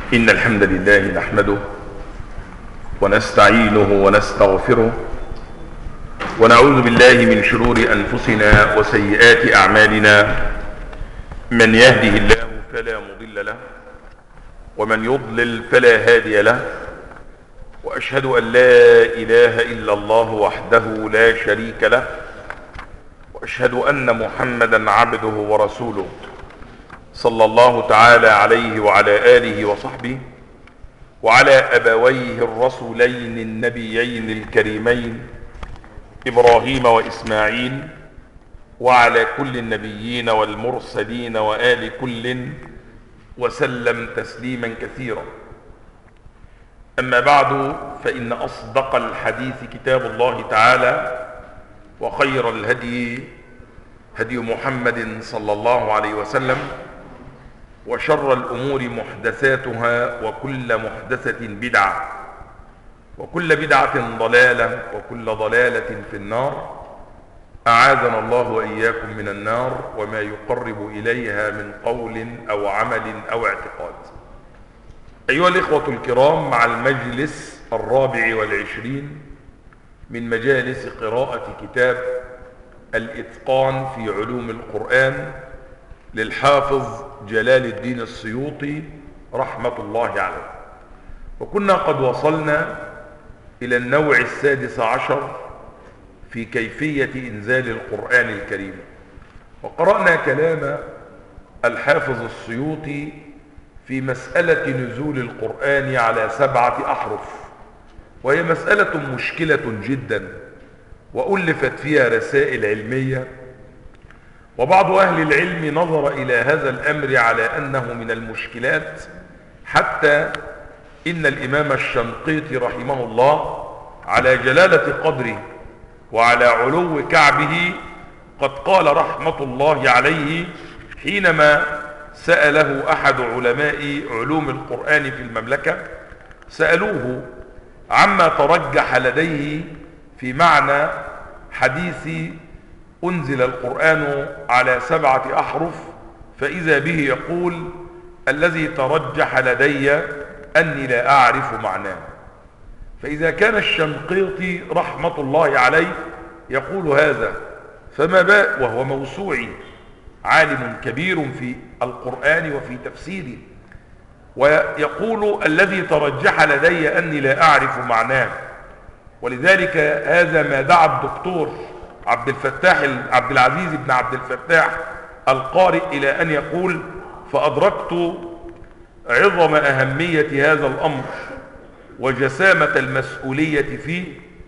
إن الحمد لله نحمده ونستعينه ونستغفره ونعوذ بالله من شرور أنفسنا وسيئات أعمالنا. من يهده الله فلا مضل له ومن يضلل فلا هادي له، وأشهد أن لا إله إلا الله وحده لا شريك له، وأشهد أن محمدا عبده ورسوله صلى الله تعالى عليه وعلى آله وصحبه وعلى أبويه الرسولين النبيين الكريمين إبراهيم وإسماعيل، وعلى كل النبيين والمرسلين وآل كل وسلم تسليما كثيرا. أما بعد، فإن أصدق الحديث كتاب الله تعالى، وخير الهدي هدي محمد صلى الله عليه وسلم، وشر الأمور محدثاتها، وكل محدثة بدعة، وكل بدعة ضلالة، وكل ضلالة في النار. أعاذنا الله وإياكم من النار وما يقرب إليها من قول أو عمل أو اعتقاد. أيها الإخوة الكرام، مع المجلس 24 من مجالس قراءة كتاب الإتقان في علوم القرآن للحافظ جلال الدين السيوطي رحمة الله عليه، وكنا قد وصلنا إلى النوع 16 في كيفية إنزال القرآن الكريم، وقرأنا كلام الحافظ السيوطي في مسألة نزول القرآن على 7 أحرف، وهي مسألة مشكلة جدا، وألفت فيها رسائل علمية، وبعض أهل العلم نظر إلى هذا الأمر على أنه من المشكلات، حتى إن الإمام الشنقيطي رحمه الله على جلالة قدره وعلى علو كعبه قد قال رحمة الله عليه حينما سأله أحد علماء علوم القرآن في المملكة، سألوه عما ترجح لديه في معنى حديث أنزل القرآن على 7 أحرف، فإذا به يقول: الذي ترجح لدي أني لا أعرف معناه. فإذا كان الشنقيطي رحمة الله عليه يقول هذا، فما باء وهو موسوعي عالم كبير في القرآن وفي تفسيره، ويقول: الذي ترجح لدي أني لا أعرف معناه. ولذلك هذا ما دعا الدكتور عبد العزيز بن عبد الفتاح القارئ إلى أن يقول: فأدركت عظم أهمية هذا الأمر وجسامة المسؤولية فيه،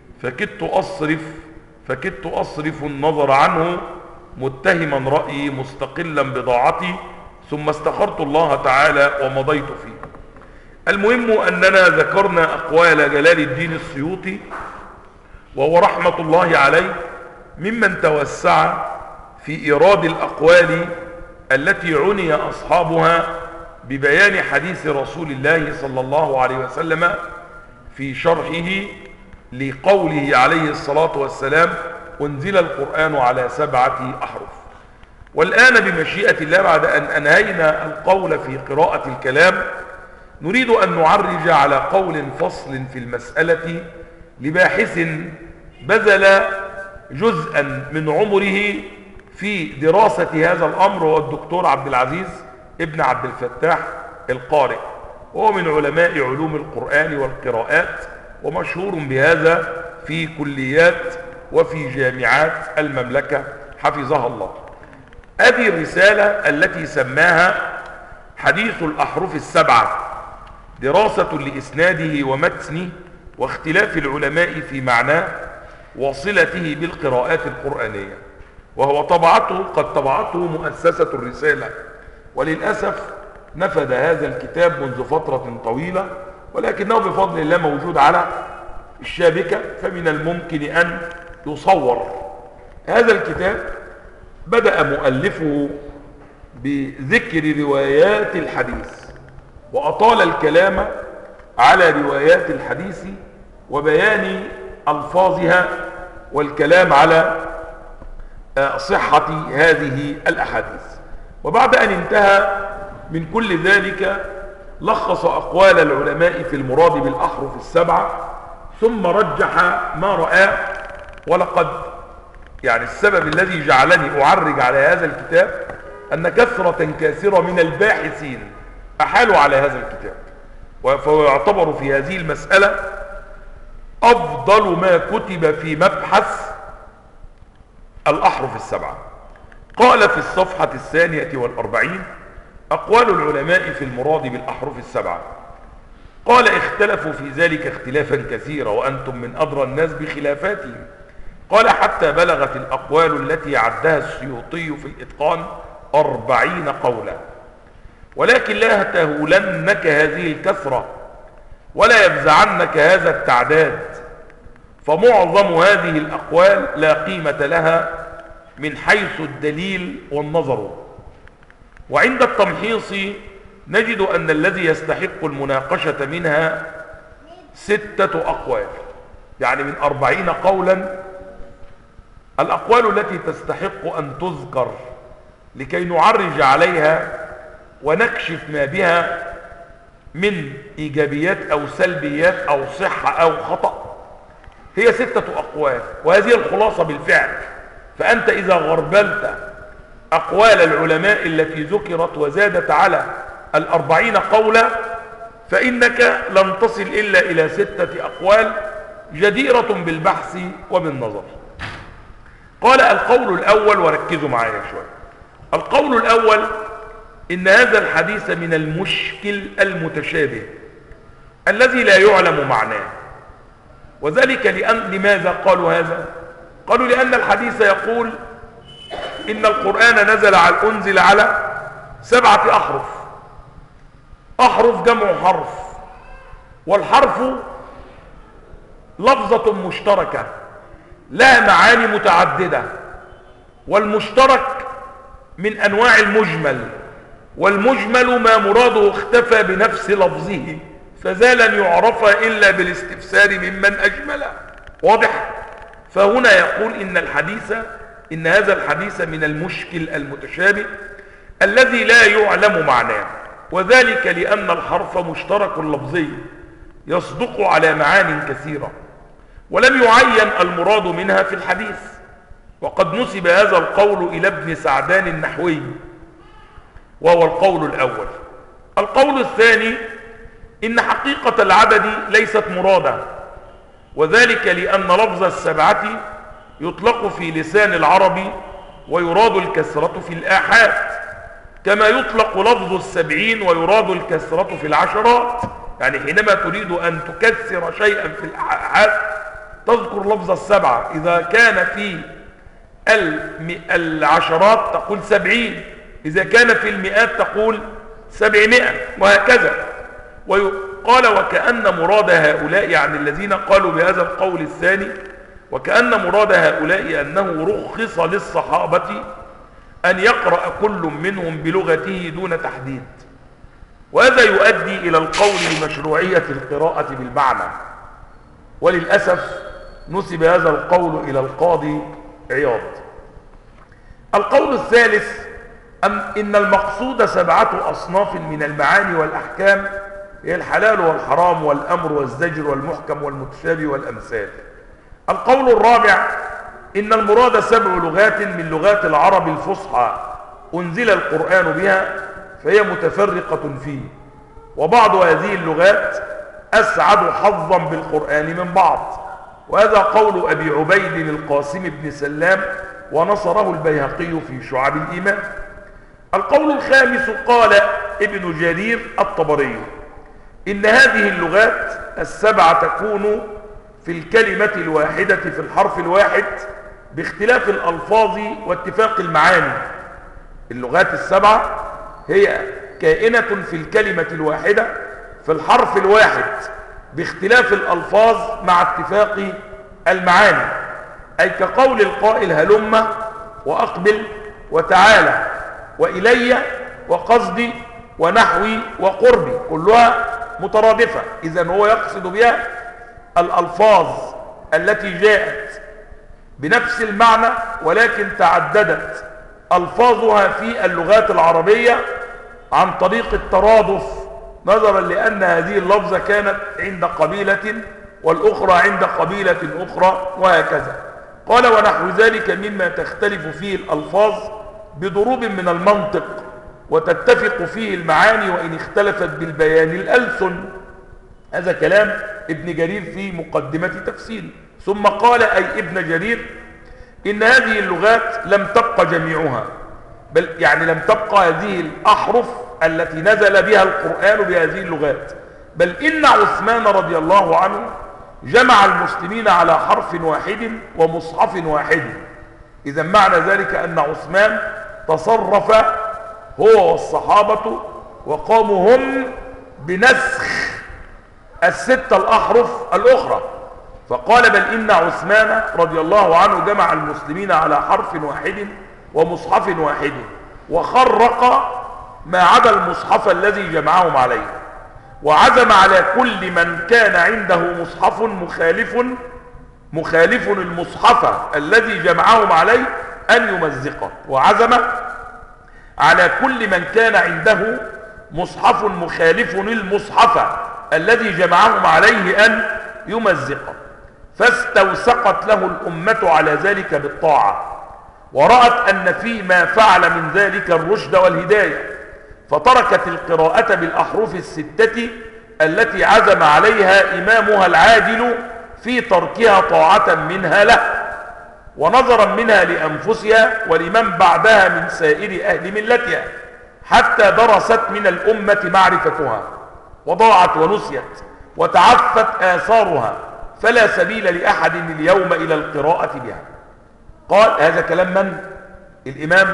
فكدت أصرف النظر عنه متهما رأيي مستقلا بضاعتي، ثم استخرت الله تعالى ومضيت فيه. المهم أننا ذكرنا أقوال جلال الدين السيوطي، وهو رحمة الله عليه ممن توسع في إيراد الأقوال التي عني أصحابها ببيان حديث رسول الله صلى الله عليه وسلم في شرحه لقوله عليه الصلاة والسلام: أنزل القرآن على 7 أحرف. والآن بمشيئة الله، بعد أن أنهينا القول في قراءة الكلام، نريد أن نعرج على قول فصل في المسألة لباحث بذل جزءا من عمره في دراسة هذا الأمر، هو الدكتور عبد العزيز ابن عبد الفتاح القارئ، وهو من علماء علوم القرآن والقراءات، ومشهور بهذا في كليات وفي جامعات المملكة حفظها الله. هذه الرسالة التي سماها حديث الأحرف 7، دراسة لإسناده ومتنه واختلاف العلماء في معناه وصلته بالقراءات القرآنية، وهو قد طبعته مؤسسة الرسالة، وللأسف نفذ هذا الكتاب منذ فترة طويلة، ولكنه بفضل الله موجود على الشابكة، فمن الممكن أن يصور. هذا الكتاب بدأ مؤلفه بذكر روايات الحديث، وأطال الكلام على روايات الحديث وبيان ألفاظها والكلام على صحة هذه الأحاديث. وبعد أن انتهى من كل ذلك لخص أقوال العلماء في المراد بالأحرف السبعة ثم رجح ما رآه. ولقد يعني السبب الذي جعلني أعرج على هذا الكتاب أن كثرة كثيرة من الباحثين أحالوا على هذا الكتاب، فهو يعتبر في هذه المسألة أفضل ما كتب في مبحث الأحرف السبعة. قال في الصفحة 42 أقوال العلماء في المراد بالأحرف السبعة. قال اختلفوا في ذلك اختلافا كثيرا وأنتم من أدرى الناس بخلافاتهم. قال حتى بلغت الأقوال التي عدها السيوطي في الإتقان 40 قولا، ولكن لا تهولنك هذه الكثرة ولا يفزعنك هذا التعداد، فمعظم هذه الأقوال لا قيمة لها من حيث الدليل والنظر. وعند التمحيص نجد أن الذي يستحق المناقشة منها 6 أقوال، يعني من 40 قولا الأقوال التي تستحق أن تذكر لكي نعرج عليها ونكشف ما بها من إيجابيات أو سلبيات أو صحة أو خطأ، هي 6 أقوال، وهذه الخلاصة بالفعل. فأنت إذا غربلت أقوال العلماء التي ذكرت وزادت على 40 قولا فإنك لن تصل إلا إلى 6 أقوال جديرة بالبحث وبالنظر. قال القول الأول، وركزوا معايا شوية، القول الأول إن هذا الحديث من المشكل المتشابه الذي لا يعلم معناه. وذلك لماذا قالوا هذا؟ قالوا لأن الحديث يقول إن القرآن أنزل على 7 أحرف. أحرف جمع حرف، والحرف لفظة مشتركة لها معاني متعددة، والمشترك من أنواع المجمل، والمجمل ما مراده اختفى بنفس لفظه فزال أن يعرف إلا بالاستفسار ممن أجمله. واضح؟ فهنا يقول إن هذا الحديث من المشكل المتشابه الذي لا يعلم معناه، وذلك لأن الحرف مشترك لفظي يصدق على معان كثيرة ولم يعين المراد منها في الحديث. وقد نسب هذا القول إلى ابن سعدان النحوي، وهو القول الأول. القول الثاني إن حقيقة العدد ليست مرادة، وذلك لأن لفظ 7 يطلق في لسان العرب ويراد الكسرة في الآحاد، كما يطلق لفظ 70 ويراد الكسرة في العشرات. يعني حينما تريد أن تكسر شيئا في الآحاد تذكر لفظ 7، إذا كان في العشرات تقول 70، إذا كان في المئات تقول 700، وهكذا. وقال وكأن مراد هؤلاء، يعني الذين قالوا بهذا القول الثاني، وكأن مراد هؤلاء أنه رخص للصحابة أن يقرأ كل منهم بلغته دون تحديد، وهذا يؤدي إلى القول بمشروعية القراءة بالمعنى. وللأسف نسب هذا القول إلى القاضي عياض. القول الثالث إن المقصود 7 أصناف من المعاني والأحكام هي الحلال والحرام والأمر والزجر والمحكم والمتشابه والأمثال. القول الرابع إن المراد 7 لغات من لغات العرب الفصحى أنزل القرآن بها فهي متفرقة فيه، وبعض هذه اللغات أسعد حظا بالقرآن من بعض، وهذا قول أبي عبيد القاسم بن سلام ونصره البيهقي في شعب الإيمان. القول الخامس قال ابن جرير الطبري إن هذه اللغات 7 تكون في الكلمة الواحدة في الحرف الواحد باختلاف الألفاظ واتفاق المعاني. اللغات 7 هي كائنة في الكلمة الواحدة في الحرف الواحد باختلاف الألفاظ مع اتفاق المعاني، أي كقول القائل هلم وأقبل وتعالى وإلي وقصدي ونحوي وقربي، كلها مترادفة. إذن هو يقصد بها الألفاظ التي جاءت بنفس المعنى ولكن تعددت ألفاظها في اللغات العربية عن طريق الترادف نظرا لأن هذه اللفظة كانت عند قبيلة والأخرى عند قبيلة أخرى وهكذا. قال ونحو ذلك مما تختلف فيه الألفاظ بضروب من المنطق وتتفق فيه المعاني وإن اختلفت بالبيان الألسن. هذا كلام ابن جرير في مقدمة تفسيره. ثم قال أي ابن جرير إن هذه اللغات لم تبقى جميعها، بل يعني لم تبقى هذه الأحرف التي نزل بها القرآن بهذه اللغات، بل إن عثمان رضي الله عنه جمع المسلمين على حرف واحد ومصحف واحد. إذا معنى ذلك أن عثمان تصرف هو والصحابة وقاموا هم بنسخ الستة الأحرف الأخرى. فقال بل إن عثمان رضي الله عنه جمع المسلمين على حرف واحد ومصحف واحد وخرق ما عدا المصحف الذي جمعهم عليه، وعزم على كل من كان عنده مصحف مخالف المصحف الذي جمعهم عليه أن يمزقه. وعزم على كل من كان عنده مصحف مخالف المصحف الذي جمعهم عليه أن يمزقه. فاستوثقت له الأمة على ذلك بالطاعة، ورأت أن فيما فعل من ذلك الرشد والهداية، فتركت القراءة بالأحرف الستة التي عزم عليها إمامها العادل في تركها طاعة منها له ونظرا منها لأنفسها ولمن بعدها من سائر أهل ملتها، حتى درست من الأمة معرفتها وضاعت ونسيت وتعفت آثارها، فلا سبيل لأحد اليوم إلى القراءة بها. قال هذا كلام من؟ الإمام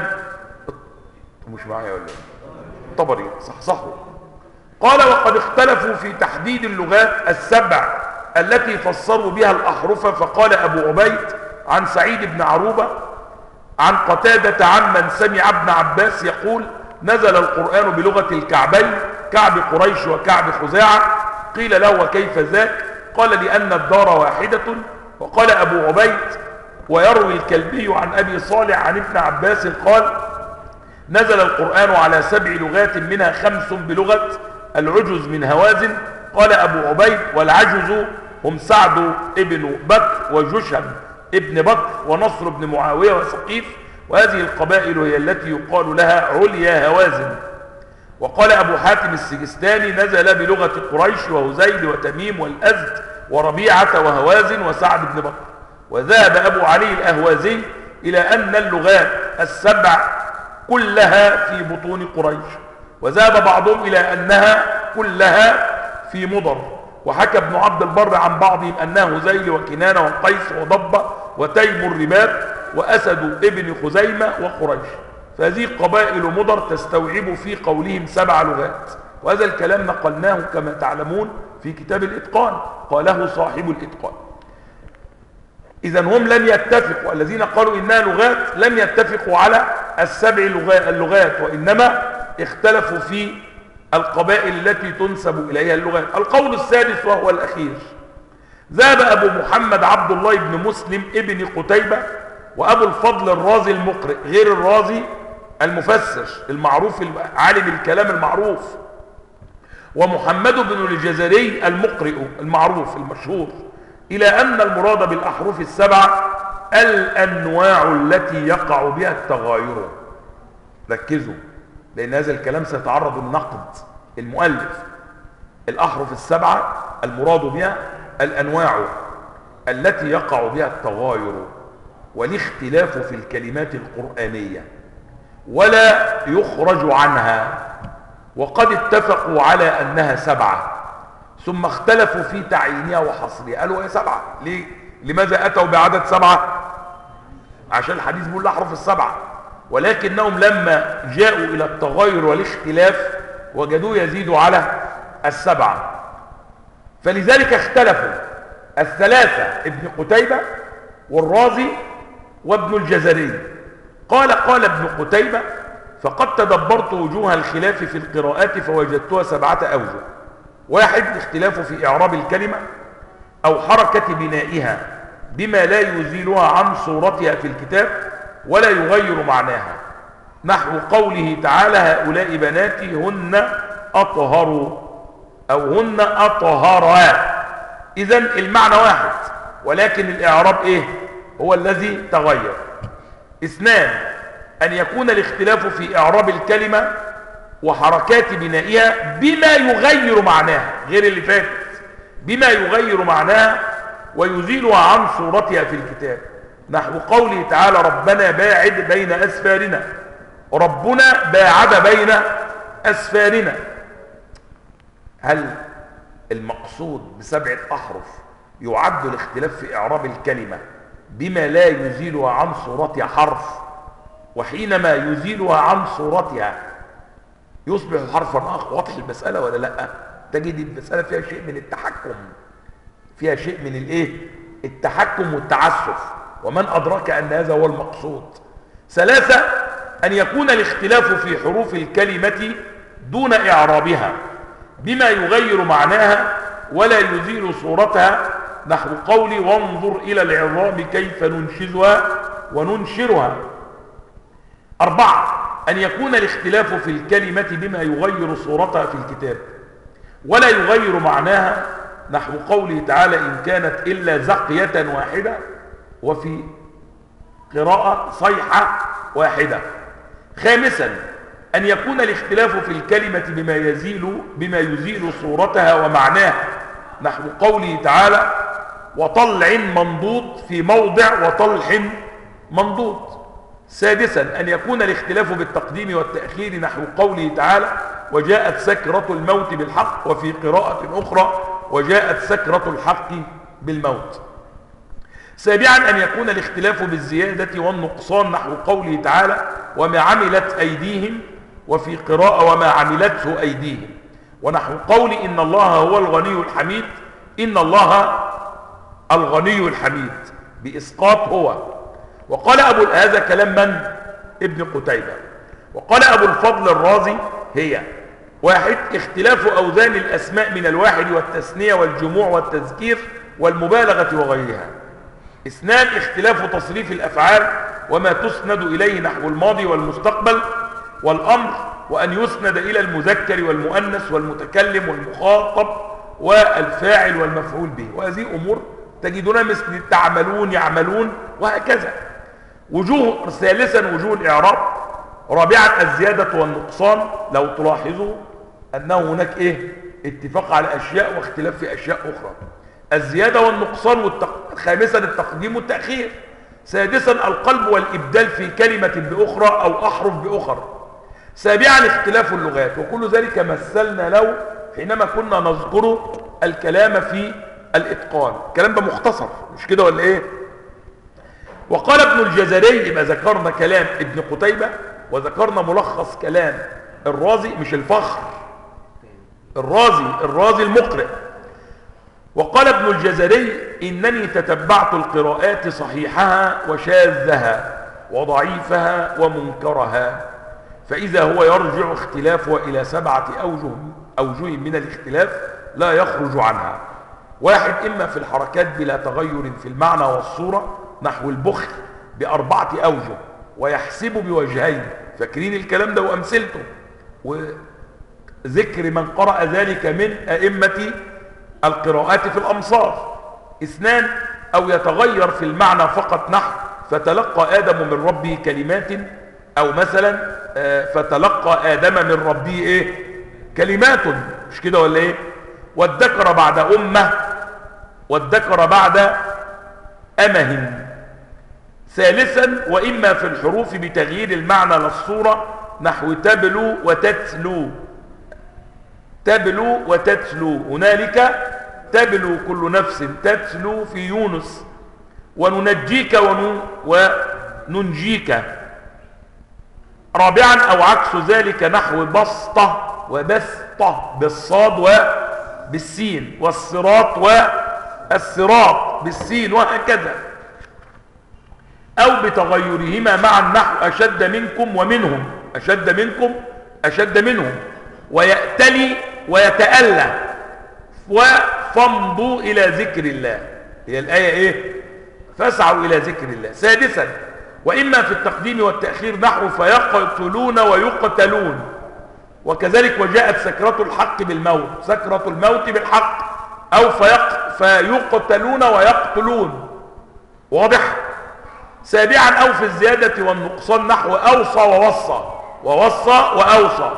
مش معايا ولا الطبري صحصحه. قال وقد اختلفوا في تحديد اللغات السبع التي فسروا بها الأحرف. فقال أبو عبيد عن سعيد بن عروبة عن قتادة عمن سمع ابن عباس يقول نزل القرآن بلغة الكعبين، كعب قريش وكعب خزاعة. قيل له وكيف ذاك؟ قال لأن الدار واحدة. وقال أبو عبيد ويروي الكلبي عن أبي صالح عن ابن عباس قال نزل القرآن على 7 لغات منها 5 بلغة العجز من هوازن. قال أبو عبيد والعجز هم سعد ابن بكر وجشم ابن بكر ونصر بن معاوية وثقيف، وهذه القبائل هي التي يقال لها عليا هوازن. وقال أبو حاتم السجستاني نزل بلغة قريش وهزيل وتميم والأزد وربيعة وهوازن وسعد بن بكر. وذهب أبو علي الأهوازي إلى أن اللغات السبع كلها في بطون قريش، وذهب بعضهم إلى أنها كلها في مضر. وحكى ابن عبد البر عن بعضهم أنها هزيل وكنانة وقيس وضبة وتيم الرباب وأسد ابن خزيمة وقريش. فهذه قبائل مضر تستوعب في قولهم 7 لغات. وهذا الكلام نقلناه كما تعلمون في كتاب الإتقان، قاله صاحب الإتقان. إذن هم لم يتفقوا، الذين قالوا إنها لغات لم يتفقوا على ال7 اللغات، وإنما اختلفوا في القبائل التي تنسب إليها اللغات. القول السادس وهو الأخير، ذهب أبو محمد عبد الله بن مسلم ابن قتيبة وأبو الفضل الرازي المقرئ غير الرازي المفسر المعروف عالم الكلام المعروف، ومحمد بن الجزري المقرئ المعروف المشهور، إلى أن المراد بالأحرف ال7 الأنواع التي يقع بها التغاير. ركزوا لأن هذا الكلام سيتعرض لنقد المؤلف. الأحرف ال7 المراد بها الأنواع التي يقع بها التغاير والاختلاف في الكلمات القرآنية ولا يخرج عنها، وقد اتفقوا على أنها 7 ثم اختلفوا في تعيينها وحصرها. قالوا هي 7 ليه؟ لماذا أتوا بعدد 7؟ عشان الحديث بيقول الأحرف ال7، ولكنهم لما جاءوا إلى التغير والاختلاف وجدوه يزيد على 7، فلذلك اختلفوا 3 ابن قتيبة والرازي وابن الجزري. قال ابن قتيبة فقد تدبرت وجوه الخلاف في القراءات فوجدتها 7 أوجه. 1 اختلاف في إعراب الكلمة أو حركة بنائها بما لا يزيلها عن صورتها في الكتاب ولا يغير معناها، نحو قوله تعالى هؤلاء بناتي هن أطهر أو هن أطهرا. إذن المعنى واحد، ولكن الإعراب إيه هو الذي تغير. 2، أن يكون الاختلاف في إعراب الكلمة وحركات بنائها بما يغير معناها، غير اللي فاتت، بما يغير معناها ويزيلها عن صورتها في الكتاب، نحو قوله تعالى ربنا باعد بين أسفارنا، ربنا باعد بين أسفارنا. هل المقصود ب7 أحرف يعد الاختلاف في إعراب الكلمة بما لا يزيلها عن صورتها حرف، وحينما يزيلها عن صورتها يصبح حرفا آخر؟ واضح المسألة ولا لا؟ تجد المسألة فيها شيء من التحكم، فيها شيء من الايه؟ التحكم والتعسف، ومن أدرك أن هذا هو المقصود. 3، أن يكون الاختلاف في حروف الكلمة دون إعرابها بما يغير معناها ولا يزيل صورتها، نحو قولي وانظر إلى العظام كيف ننشزها وننشرها. 4، أن يكون الاختلاف في الكلمة بما يغير صورتها في الكتاب ولا يغير معناها، نحو قوله تعالى إن كانت إلا زقية واحدة، وفي قراءة صيحة واحدة. 5، أن يكون الاختلاف في الكلمة بما يزيل صورتها ومعناها، نحو قوله تعالى وطلع منضود في موضع وطلح منضود. 6، أن يكون الاختلاف بالتقديم والتأخير، نحو قوله تعالى وجاءت سكرة الموت بالحق، وفي قراءة أخرى وجاءت سكرة الحق بالموت. 7، أن يكون الاختلاف بالزيادة والنقصان، نحو قوله تعالى وما عملت أيديهم، وفي قراءة وما عملته أيديهم، ونحو قول إن الله هو الغني الحميد، إن الله الغني الحميد بإسقاط هو. وقال هذا كلام من؟ ابن قتيبة. وقال أبو الفضل الرازي هي: 1، اختلاف أوزان الأسماء من الواحد والتثنية والجموع والتذكير والمبالغة وغيرها. 2، اختلاف تصريف الأفعال وما تسند إليه، نحو الماضي والمستقبل والأمر، وأن يسند إلى المذكر والمؤنث والمتكلم والمخاطب والفاعل والمفعول به. وهذه أمور تجدونها مثل تعملون، يعملون، وهكذا. 3، وجوه الإعراب. 4، الزيادة والنقصان. لو تلاحظوا أنه هناك اتفاق على أشياء واختلاف في أشياء أخرى. الزيادة والنقصان. 5، التقديم والتأخير. 6، القلب والإبدال في كلمة بأخرى أو أحرف بأخرى. 7، اختلاف اللغات. وكل ذلك مثلنا له حينما كنا نذكر الكلام في الإتقان. الكلام ده مختصر، مش كده ولا إيه؟ وقال ابن الجزري، يبقى ذكرنا كلام ابن قتيبة وذكرنا ملخص كلام الرازي، مش الفخر، الرازي المقرئ. وقال ابن الجزري إنني تتبعت القراءات صحيحها وشاذها وضعيفها ومنكرها، فإذا هو يرجع اختلافها إلى 7 أوجه من الاختلاف لا يخرج عنها. 1، إما في الحركات بلا تغير في المعنى والصورة، نحو البخل ب4 أوجه ويحسب بوجهين. فاكرين الكلام ده وأمثلته، وذكر من قرأ ذلك من أئمة القراءات في الأمصار. 2، أو يتغير في المعنى فقط، نحو فتلقى آدم من ربه كلمات، أو مثلا فتلقى آدم من ربه كلمات، مش كده ولا إيه؟ والذكر بعد أمة، والذكر بعد أمه. 3، وإما في الحروف بتغيير المعنى للصورة، نحو تبلو وتتلو، تبلو وتتلو. هنالك تبلو كل نفس تتلو في يونس، وننجيك وننجيك. 4، أو عكس ذلك، نحو بسطة وبسطة بالصاد وبالسين، والصراط والصراط بالسين، وهكذا. أو بتغيرهما معا، نحو أشد منكم ومنهم، أشد منكم أشد منهم، ويأتلي ويتألى، وفمضوا إلى ذكر الله. هي الآية فاسعوا إلى ذكر الله. 6، وإما في التقديم والتأخير، نحو فيقتلون ويقتلون، وكذلك وجاءت سكرة الحق بالموت، سكرة الموت بالحق، أو فيقتلون ويقتلون. واضح؟ سابعا أو في الزيادة والنقصان نحو أوصى ووصى، ووصى وأوصى.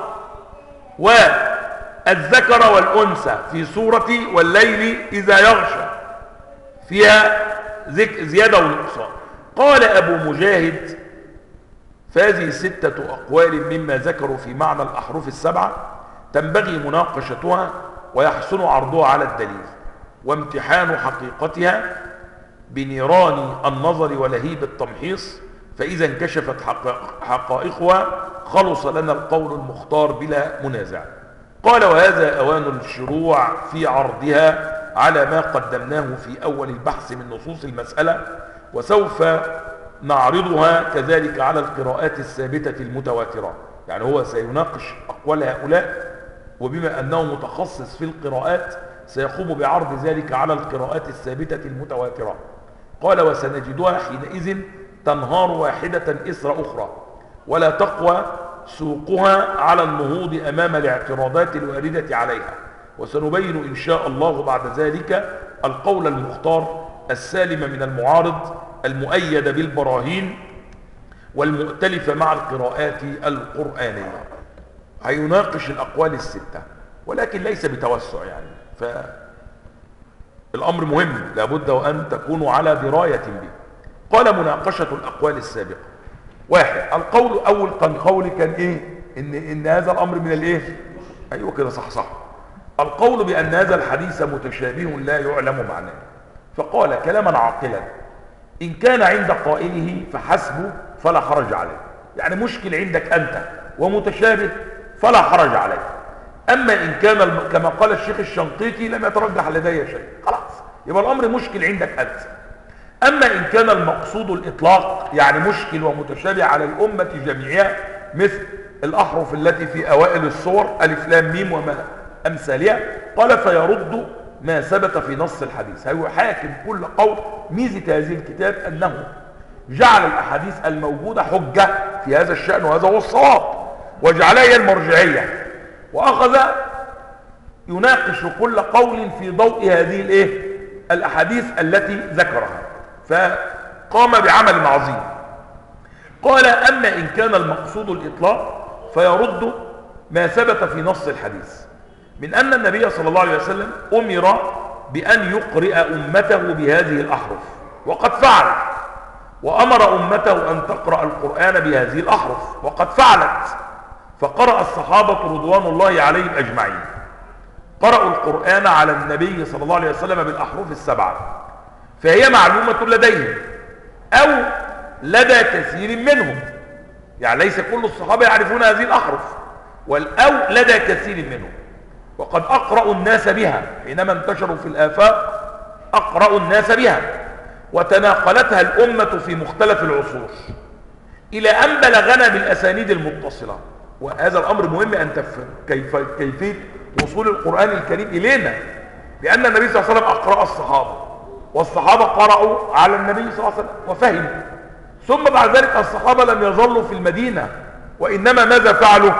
والذكر والأنثى في سورة والليل إذا يغشى فيها زيادة ونقصان. قال أبو مجاهد: فهذه 6 أقوال مما ذكروا في معنى الأحرف السبعة تنبغي مناقشتها ويحسن عرضها على الدليل وامتحان حقيقتها بنيران النظر ولهيب التمحيص، فإذا انكشفت حقائقها خلص لنا القول المختار بلا منازع. قال: وهذا أوان الشروع في عرضها على ما قدمناه في أول البحث من نصوص المسألة، وسوف نعرضها كذلك على القراءات الثابتة المتواترة. يعني هو سيناقش أقوال هؤلاء، وبما أنه متخصص في القراءات سيقوم بعرض ذلك على القراءات الثابتة المتواترة. قال: وسنجدها حينئذ تنهار واحدة إثر أخرى، ولا تقوى سوقها على النهوض أمام الاعتراضات الواردة عليها، وسنبين إن شاء الله بعد ذلك القول المختار السالم من المعارض المؤيد بالبراهين والمؤتلفة مع القراءات القرآنية. هيناقش الأقوال ال6، ولكن ليس بتوسع يعني، فالأمر مهم لابد وأن تكونوا على دراية به. قال: مناقشة الأقوال السابقة. 1. القول أول قول كان إيه؟ إن هذا الأمر من الإيه؟ أيوة كده، صح. القول بأن هذا الحديث متشابه لا يعلم معناه. فقال كلاما عاقلا: إن كان عند قائله فحسبه فلا حرج عليه. يعني مشكل عندك أنت ومتشابه فلا حرج عليه. أما إن كان كما قال الشيخ الشنقيطي لم يترجح لدي شيء، خلاص يبقى الأمر مشكل عندك أنت. أما إن كان المقصود الإطلاق، يعني مشكل ومتشابه على الأمة جميعها، مثل الأحرف التي في أوائل الصور ألف لام ميم وما أمثالها، قال: فيرد ما ثبت في نص الحديث. هو حاكم كل قول. ميزة هذه الكتاب أنه جعل الأحاديث الموجودة حجة في هذا الشأن، وهذا هو الصواب، وجعلها هي المرجعية، وأخذ يناقش كل قول في ضوء هذه الأحاديث التي ذكرها، فقام بعمل عظيم. قال: أما إن كان المقصود الإطلاق فيرد ما ثبت في نص الحديث من أن النبي صلى الله عليه وسلم أمر بأن يقرئ أمته بهذه الأحرف، وقد فعل، وأمر أمته أن تقرأ القرآن بهذه الأحرف، وقد فعلت. فقرأ الصحابة رضوان الله عليهم أجمعين، قرأوا القرآن على النبي صلى الله عليه وسلم بالأحرف السبعة، فهي معلومة لديهم أو لدى كثير منهم. يعني ليس كل الصحابة يعرفون هذه الأحرف، أو لدى كثير منهم. وقد أقرأوا الناس بها حينما انتشروا في الآفاق، أقرأوا الناس بها، وتناقلتها الأمة في مختلف العصور إلى أن بلغنا بالأسانيد المتصلة. وهذا الأمر مهم أن تفهم كيفية وصول القرآن الكريم إلينا، لأن النبي صلى الله عليه وسلم أقرأ الصحابة، والصحابة قرأوا على النبي صلى الله عليه وسلم وفهموا، ثم بعد ذلك الصحابة لم يظلوا في المدينة، وإنما ماذا فعلوا؟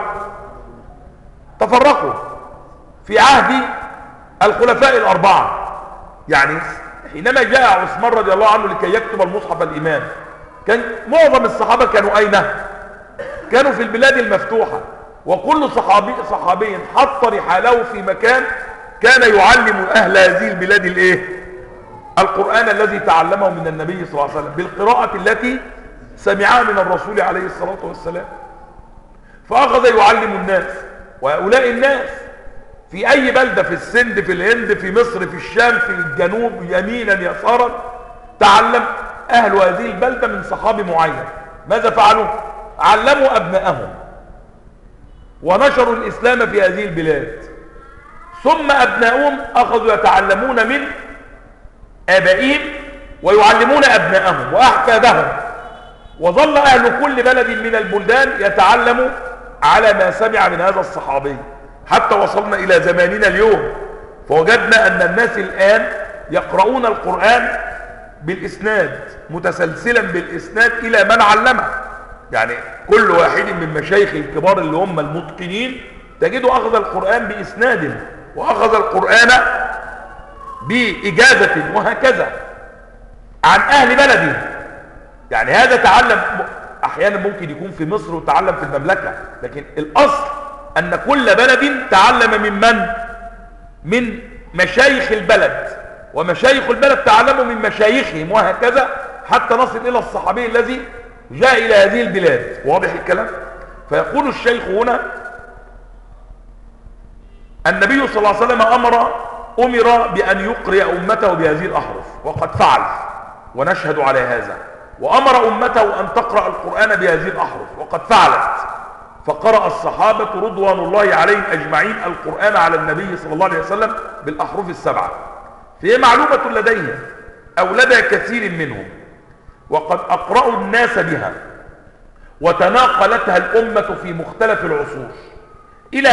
تفرقوا في عهد الخلفاء الأربعة. يعني حينما جاء عثمان رضي الله عنه لكي يكتب المصحف الإمام، كان معظم الصحابة كانوا أين؟ كانوا في البلاد المفتوحة، وكل صحابي حط رحاله في مكان كان يعلم أهل هذه البلاد القرآن الذي تعلمه من النبي صلى الله عليه وسلم بالقراءة التي سمعها من الرسول عليه الصلاة والسلام. فأخذ يعلم الناس، وهؤلاء الناس في أي بلدة، في السند، في الهند، في مصر، في الشام، في الجنوب، يمينا يسارا، تعلم أهل هذه البلدة من صحابي معين. ماذا فعلوا؟ علموا أبنائهم ونشروا الإسلام في هذه البلاد، ثم أبنائهم أخذوا يتعلمون من آبائهم ويعلمون أبنائهم وأحفادهم، وظل أهل كل بلد من البلدان يتعلموا على ما سمع من هذا الصحابي، حتى وصلنا إلى زماننا اليوم، فوجدنا أن الناس الآن يقرؤون القرآن بالإسناد، متسلسلا بالإسناد إلى من علمه. يعني كل واحد من مشايخ الكبار اللي هم المتقنين تجده أخذ القرآن بإسناد، وأخذ القرآن بإجازة، وهكذا عن أهل بلده. يعني هذا تعلم، أحيانا ممكن يكون في مصر وتعلم في المملكة، لكن الأصل أن كل بلد تعلم من مشايخ البلد، ومشايخ البلد تعلموا من مشايخهم، وهكذا حتى نصل إلى الصحابي الذي جاء إلى هذه البلاد. واضح الكلام؟ فيقول الشيخ هنا: النبي صلى الله عليه وسلم أمر بأن يقرئ أمته بهذه الأحرف، وقد فعل ونشهد على هذا، وأمر أمته أن تقرأ القرآن بهذه الأحرف، وقد فعلت، فقرأ الصحابة رضوان الله عليهم أجمعين القرآن على النبي صلى الله عليه وسلم بالأحرف السبعة، فهي معلومة لديهم أو لدى كثير منهم، وقد أقرأوا الناس بها، وتناقلتها الأمة في مختلف العصور إلى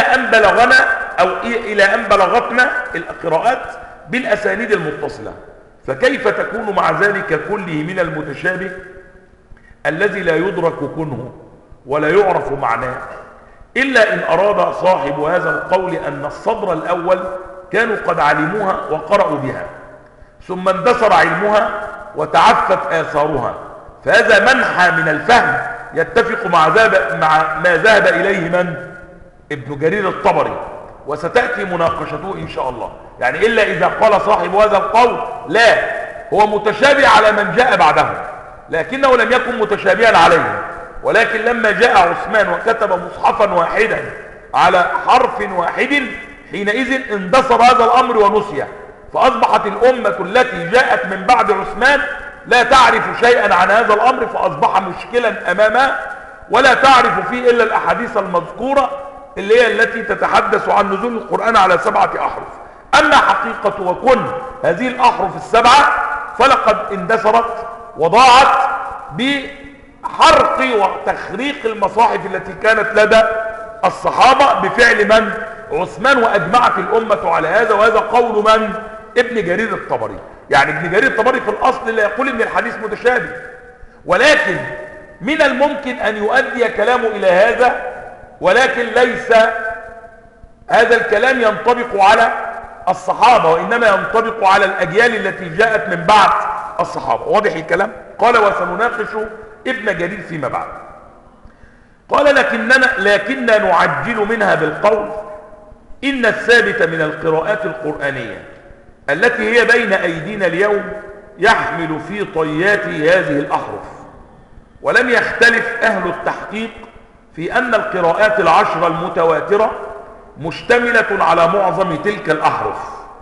أن بلغتنا القراءات بالأسانيد المتصلة. فكيف تكون مع ذلك كله من المتشابه الذي لا يدرك كنه ولا يعرف معناه، إلا إن أراد صاحب هذا القول أن الصدر الأول كانوا قد علموها وقرأوا بها، ثم اندثر علمها وتعفت آثارها، فهذا منحى من الفهم يتفق مع ما ذهب إليه ابن جرير الطبري، وستأتي مناقشته إن شاء الله. يعني إلا إذا قال صاحب هذا القول لا، هو متشابه على من جاء بعده، لكنه لم يكن متشابها عليه، ولكن لما جاء عثمان وكتب مصحفا واحدا على حرف واحد، حينئذ اندثر هذا الأمر ونسي، فأصبحت الأمة التي جاءت من بعد عثمان لا تعرف شيئا عن هذا الأمر، فأصبح مشكلا أمامها، ولا تعرف فيه إلا الأحاديث المذكورة اللي هي التي تتحدث عن نزول القرآن على 7 أحرف. أما حقيقة وكن هذه الأحرف السبعة فلقد اندثرت وضاعت بحرق وتخريق المصاحف التي كانت لدى الصحابة بفعل عثمان، وأجمعت الأمة على هذا، وهذا قول ابن جرير الطبري. يعني ابن جرير الطبري في الأصل لا يقول إن الحديث متشابه، ولكن من الممكن أن يؤدي كلامه إلى هذا، ولكن ليس هذا الكلام ينطبق على الصحابة، وإنما ينطبق على الأجيال التي جاءت من بعد الصحابة. واضح الكلام؟ قال: وسنناقش ابن جرير فيما بعد. قال: لكننا نعجل منها بالقول إن الثابت من القراءات القرآنية التي هي بين أيدينا اليوم يحمل في طياته هذه الأحرف، ولم يختلف أهل التحقيق في أن القراءات 10 المتواترة مشتملة على معظم تلك الأحرف،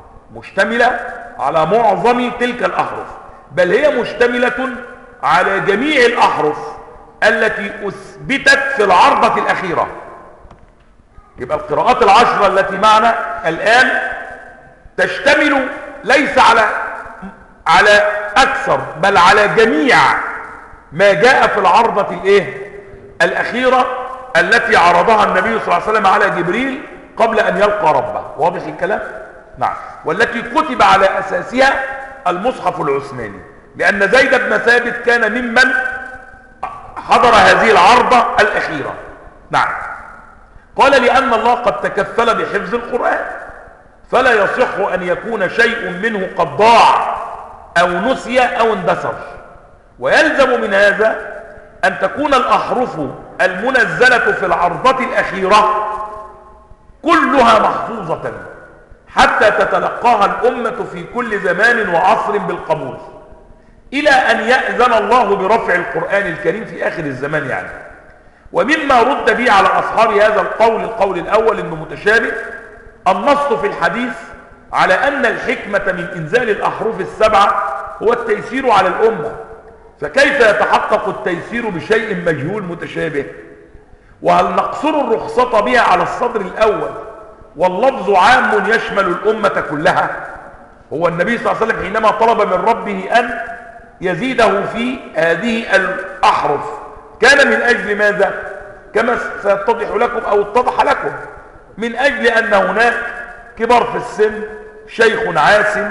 بل هي مشتملة على جميع الأحرف التي أثبتت في العرضة الأخيرة. يبقى القراءات 10 التي معنا الآن تشتمل ليس على أكثر، بل على جميع ما جاء في العرضة الأخيرة التي عرضها النبي صلى الله عليه وسلم على جبريل قبل أن يلقى ربه. واضح الكلام؟ نعم. والتي كتب على أساسها المصحف العثماني، لأن زيد بن ثابت كان ممن حضر هذه العرضة الأخيرة. نعم. قال: لأن الله قد تكفل بحفظ القرآن، فلا يصح أن يكون شيء منه قد ضاع أو نسي أو اندثر، ويلزم من هذا أن تكون الأحرف المنزلة في العرضة الأخيرة كلها محفوظة حتى تتلقاها الأمة في كل زمان وعصر بالقبول، إلى أن يأذن الله برفع القرآن الكريم في آخر الزمان. يعني ومما رد به على أصحاب هذا القول الأول إنه متشابه، النص في الحديث على أن الحكمة من إنزال الأحرف السبعة هو التيسير على الأمة، فكيف يتحقق التيسير بشيء مجهول متشابه؟ وهل نقصر الرخصة بها على الصدر الأول واللفظ عام يشمل الأمة كلها؟ هو النبي صلى الله عليه وسلم حينما طلب من ربه أن يزيده في هذه الأحرف كان من أجل ماذا؟ كما سيتضح لكم أو اتضح لكم، من أجل أن هناك كبار في السن، شيخ عاسم،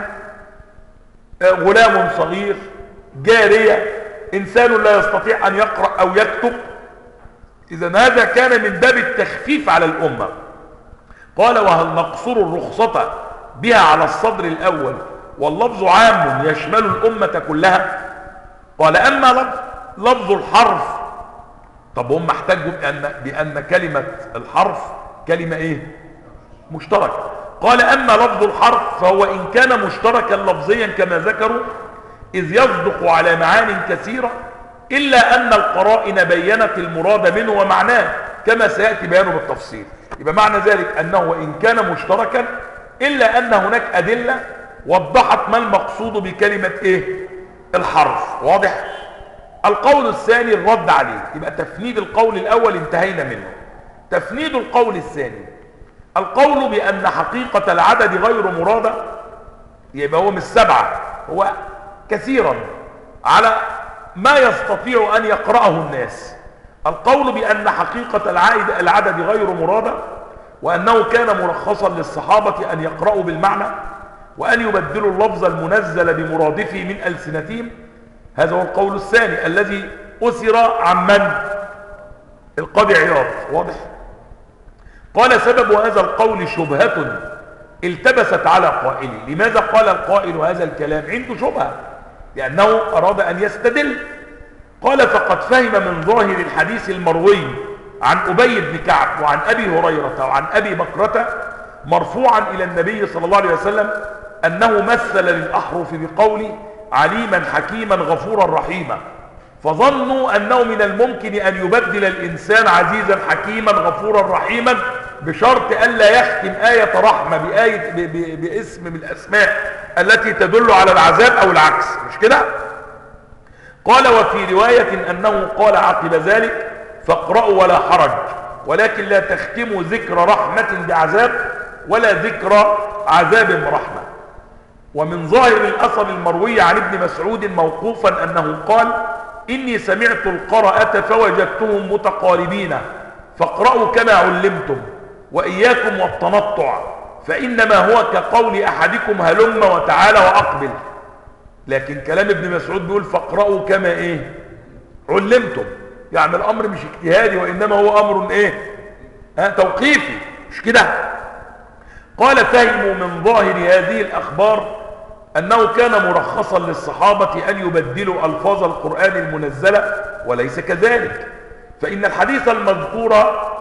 غلام صغير، جارية، إنسان لا يستطيع أن يقرأ أو يكتب. إذن هذا كان من باب التخفيف على الأمة. قال وهل نقصر الرخصة بها على الصدر الأول واللفظ عام يشمل الأمة كلها؟ قال أما لفظ الحرف، طب هم احتجوا بأن كلمة الحرف كلمة ايه؟ مشتركة. قال أما لفظ الحرف فهو إن كان مشتركا لفظيا كما ذكروا إذ يصدق على معان كثيرة، إلا أن القرائن بينت المراد منه ومعناه كما سيأتي بيانه بالتفصيل. يبقى معنى ذلك أنه وإن كان مشتركا إلا أن هناك أدلة وضحت ما المقصود بكلمة إيه؟ الحرف. واضح؟ القول الثاني الرد عليه. يبقى تفنيد القول الأول انتهينا منه. تفنيد القول الثاني، القول بأن حقيقة العدد غير مرادة، يبقى هو مش 7، هو كثيرا على ما يستطيع أن يقرأه الناس. القول بأن حقيقة العدد غير مرادة، وأنه كان مرخصا للصحابة أن يقرأوا بالمعنى وأن يبدلوا اللفظ المنزل بمرادفه من ألسنتهم، هذا هو القول الثاني الذي أثر عن من؟ القاضي عياض. واضح؟ قال سبب هذا القول شبهة التبست على قائله. لماذا قال القائل هذا الكلام؟ عنده شبهة لأنه أراد أن يستدل. قال فقد فهم من ظاهر الحديث المروي عن أبي بن كعب وعن أبي هريرة وعن أبي بكرة مرفوعا إلى النبي صلى الله عليه وسلم أنه مثل للأحرف بقول عليما حكيما غفورا رحيما، فظنوا أنه من الممكن أن يبدل الإنسان عزيزا حكيما غفورا رحيما بشرط ألا يختم آية رحمة باسم من الأسماء التي تدل على العذاب أو العكس، مش كده؟ قال وفي رواية أنه قال عقب ذلك فاقرأوا ولا حرج، ولكن لا تختموا ذكر رحمة بعذاب ولا ذكر عذاب برحمة. ومن ظاهر الأثر المروي عن ابن مسعود موقوفا أنه قال إني سمعت القراءة فوجدتهم متقاربين فاقرأوا كما علمتم وإياكم والتنطع فإنما هو كقول أحدكم هلم وتعالى وأقبل. لكن كلام ابن مسعود بيقول فاقرأوا كما إيه؟ علمتم، يعني الأمر مش اجتهادي وإنما هو أمر إيه؟ توقيفي، مش كده؟ قال فهموا من ظاهر هذه الأخبار أنه كان مرخصا للصحابة أن يبدلوا ألفاظ القرآن المنزلة، وليس كذلك، فإن الحديث المذكور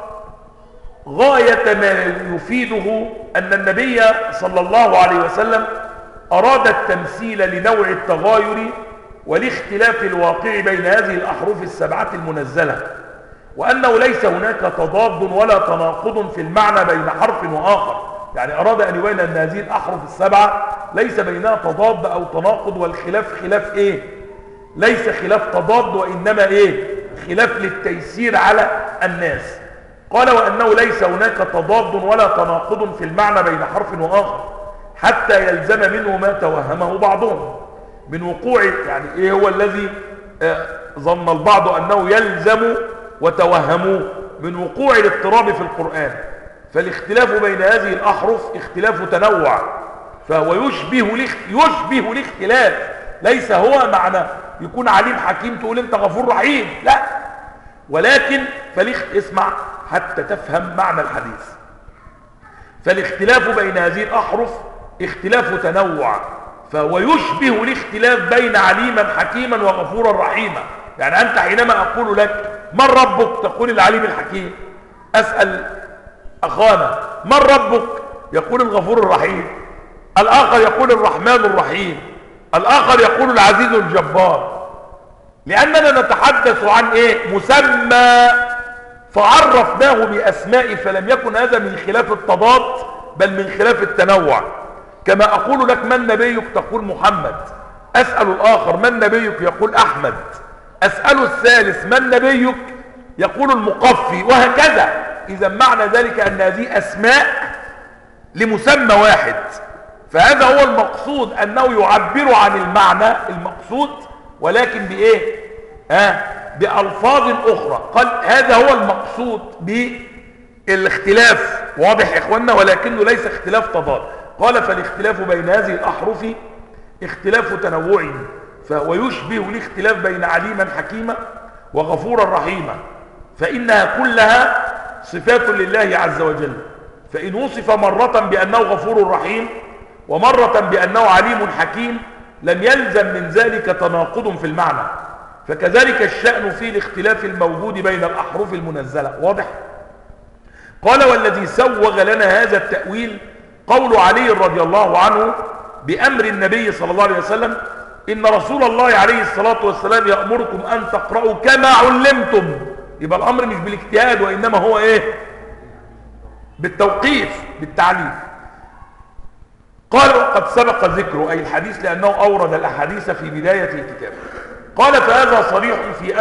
غاية ما يفيده أن النبي صلى الله عليه وسلم أراد التمثيل لنوع التغاير والاختلاف الواقع بين هذه الأحرف السبعة المنزلة، وأنه ليس هناك تضاد ولا تناقض في المعنى بين حرف وآخر. يعني أراد أن يبين أن هذه الأحرف السبعة ليس بينها تضاد أو تناقض، والخلاف خلاف إيه؟ ليس خلاف تضاد وإنما إيه؟ خلاف للتيسير على الناس. قال وأنه ليس هناك تضاد ولا تناقض في المعنى بين حرف وآخر حتى يلزم منه ما توهمه بعضهم من وقوع، يعني إيه هو الذي ظن البعض أنه يلزم وتوهموه من وقوع الاضطراب في القرآن. فالاختلاف بين هذه الأحرف اختلاف تنوع، فهو يشبه الاختلاف، ليس هو معنى يكون عليم حكيم تقول انت غفور رحيم، لا، ولكن اسمع حتى تفهم معنى الحديث. فالاختلاف بين هذه الأحرف اختلاف تنوع، فهو يشبه الاختلاف بين عليما حكيما وغفورا رحيما. يعني أنت حينما أقول لك من ربك تقول العليم الحكيم، أسأل أخانا من ربك يقول الغفور الرحيم، الآخر يقول الرحمن الرحيم، الآخر يقول العزيز الجبار، لأننا نتحدث عن إيه؟ مسمى فعرفناه بأسماء، فلم يكن هذا من خلاف التضاد بل من خلاف التنوع. كما أقول لك من نبيك تقول محمد، أسأل الآخر من نبيك يقول أحمد، أسأل الثالث من نبيك يقول المقفي، وهكذا. إذا معنى ذلك أن هذه أسماء لمسمى واحد، فهذا هو المقصود، أنه يعبر عن المعنى المقصود ولكن بإيه؟ بألفاظ أخرى. قال هذا هو المقصود بالاختلاف. واضح يا إخواننا؟ ولكنه ليس اختلاف تضاد. قال فالاختلاف بين هذه الأحرف اختلاف تنوع، فهو يشبه الاختلاف بين عليما حكيما وغفورا رحيما، فإنها كلها صفات لله عز وجل، فإن وصف مرة بأنه غفور رحيم ومرة بأنه عليم حكيم لم يلزم من ذلك تناقض في المعنى، فكذلك الشأن في الاختلاف الموجود بين الأحرف المنزلة. واضح؟ قال: والذي سوغ لنا هذا التأويل قول علي رضي الله عنه بأمر النبي صلى الله عليه وسلم: إن رسول الله عليه الصلاة والسلام يأمركم أن تقرأوا كما علمتم. يبقى الأمر مش بالاجتهاد، وإنما هو إيه؟ بالتوقيف، بالتعليم. قال: وقد سبق ذكره، أي الحديث، لأنه أورد الأحاديث في بداية الكتاب. قال: فهذا صريح في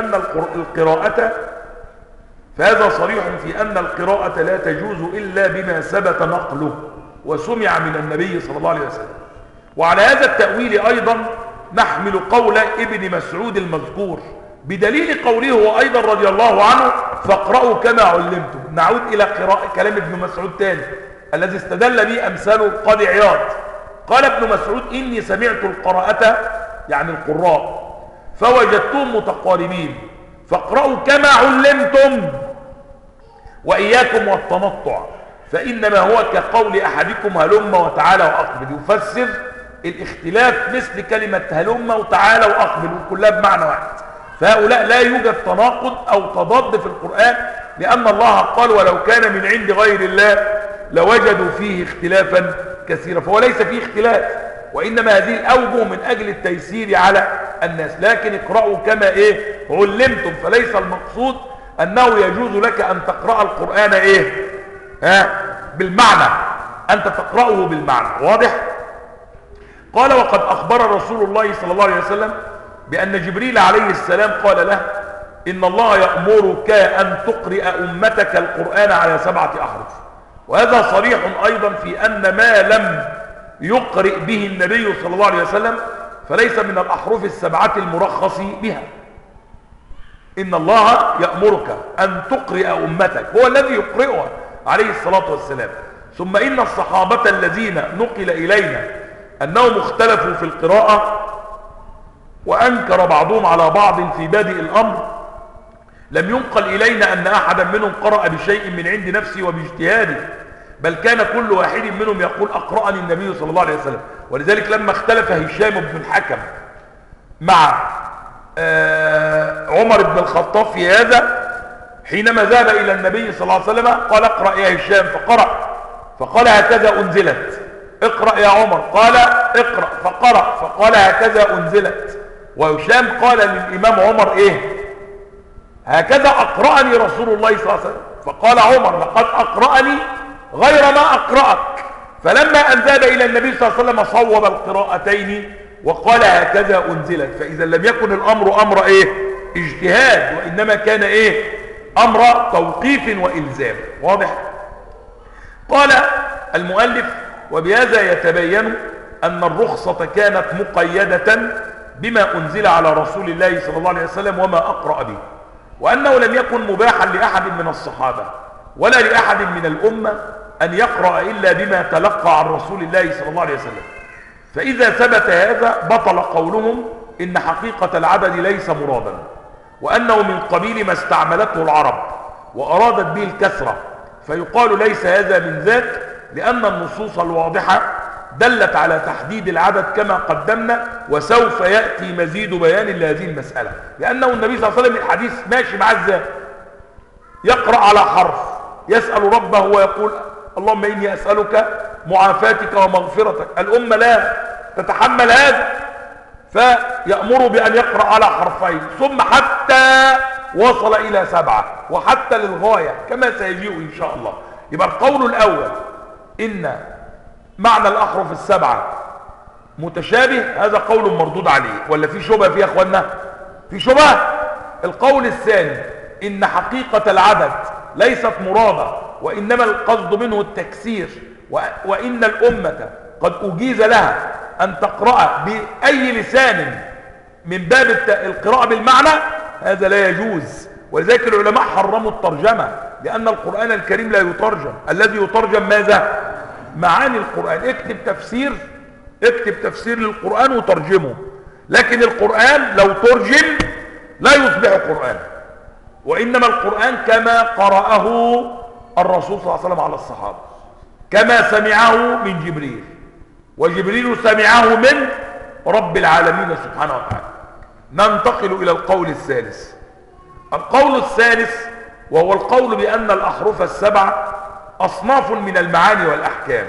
أن القراءة لا تجوز إلا بما ثبت نقله وسمع من النبي صلى الله عليه وسلم. وعلى هذا التأويل أيضا نحمل قول ابن مسعود المذكور، بدليل قوله هو أيضا رضي الله عنه: فاقرأوا كما علمتم. نعود إلى قراءة كلام ابن مسعود تاني الذي استدل به أمثال القاضي عياض. قال ابن مسعود: إني سمعت القراءة، يعني القراء، فوجدتهم متقاربين، فاقرأوا كما علمتم وإياكم والتنطع، فإنما هو كقول أحدكم هلم وتعالى وأقبل. يفسر الاختلاف مثل كلمة هلم وتعالى وأقبل، وكلها بمعنى واحد. فهؤلاء لا يوجد تناقض أو تضاد في القرآن، لأن الله قال: ولو كان من عند غير الله لوجدوا فيه اختلافا كثيرا. فهو ليس فيه اختلاف، وإنما هذه الأوجه من أجل التيسير على الناس. لكن اقرأوا كما علمتم، فليس المقصود أنه يجوز لك أن تقرأ القرآن بالمعنى، أنت تقرأه بالمعنى. واضح؟ قال: وقد أخبر رسول الله صلى الله عليه وسلم بأن جبريل عليه السلام قال له: إن الله يأمرك أن تقرأ أمتك القرآن على 7 أحرف. وهذا صريح أيضا في أن ما لم يقرئ به النبي صلى الله عليه وسلم فليس من الأحرف ال7 المرخص بها. إن الله يأمرك أن تقرئ أمتك، هو الذي يقرئها عليه الصلاة والسلام. ثم إن الصحابة الذين نقل إلينا أنهم اختلفوا في القراءة وأنكر بعضهم على بعض في بادئ الأمر، لم ينقل إلينا أن أحدا منهم قرأ بشيء من عند نفسه وباجتهاده، بل كان كل واحد منهم يقول: أقرأني النبي صلى الله عليه وسلم. ولذلك لما اختلف هشام بن الحكم مع عمر بن الخطاب في هذا، حينما ذهب إلى النبي صلى الله عليه وسلم قال: اقرأ يا هشام، فقرأ، فقال: هكذا أنزلت. اقرأ يا عمر، قال: اقرأ، فقرأ، فقال: هكذا أنزلت. وهشام قال للإمام عمر: هكذا أقرأني رسول الله صلى الله عليه وسلم. فقال عمر: لقد أقرأني غير ما أقرأك. فلما أن ذهب إلى النبي صلى الله عليه وسلم صوب القراءتين وقال: هكذا أنزلت. فإذا لم يكن الأمر أمر اجتهاد، وإنما كان أمر توقيف وإلزام. واضح؟ قال المؤلف: وبهذا يتبين أن الرخصة كانت مقيدة بما أنزل على رسول الله صلى الله عليه وسلم وما أقرأ به، وأنه لم يكن مباحا لأحد من الصحابة ولا لأحد من الأمة أن يقرأ إلا بما تلقى عن رسول الله صلى الله عليه وسلم. فإذا ثبت هذا بطل قولهم إن حقيقة العدد ليس مرادا، وأنه من قبيل ما استعملته العرب وأرادت به الكثرة، فيقال ليس هذا من ذاك، لأن النصوص الواضحة دلت على تحديد العدد كما قدمنا، وسوف يأتي مزيد بيان لهذه المسألة. لأنه النبي صلى الله عليه وسلم الحديث ماشي مع ازاي؟ يقرأ على حرف، يسأل ربه ويقول: اللهم إني أسألك معافاتك ومغفرتك. الأمة لا تتحمل هذا، فيأمر بأن يقرأ على حرفين، ثم حتى وصل إلى 7، وحتى للغاية كما سيجيء إن شاء الله. يبقى القول الأول إن معنى الأحرف ال7 متشابه، هذا قول مردود عليه. ولا في شبهة فيه يا أخوانا؟ في شبهة. القول الثاني إن حقيقة العدد ليست مرادة، وإنما القصد منه التكسير، وإن الأمة قد أجيز لها أن تقرأ بأي لسان من باب القراءة بالمعنى، هذا لا يجوز. ولذلك العلماء حرموا الترجمة، لأن القرآن الكريم لا يترجم. الذي يترجم ماذا؟ معاني القرآن. اكتب تفسير للقرآن وترجمه، لكن القرآن لو ترجم لا يصبح قرآن، وإنما القرآن كما قرأه الرسول صلى الله عليه وسلم على الصحابة. كما سمعه من جبريل، وجبريل سمعه من رب العالمين سبحانه وتعالى. ننتقل إلى القول الثالث. القول الثالث وهو القول بأن الأحرف السبعة أصناف من المعاني والأحكام.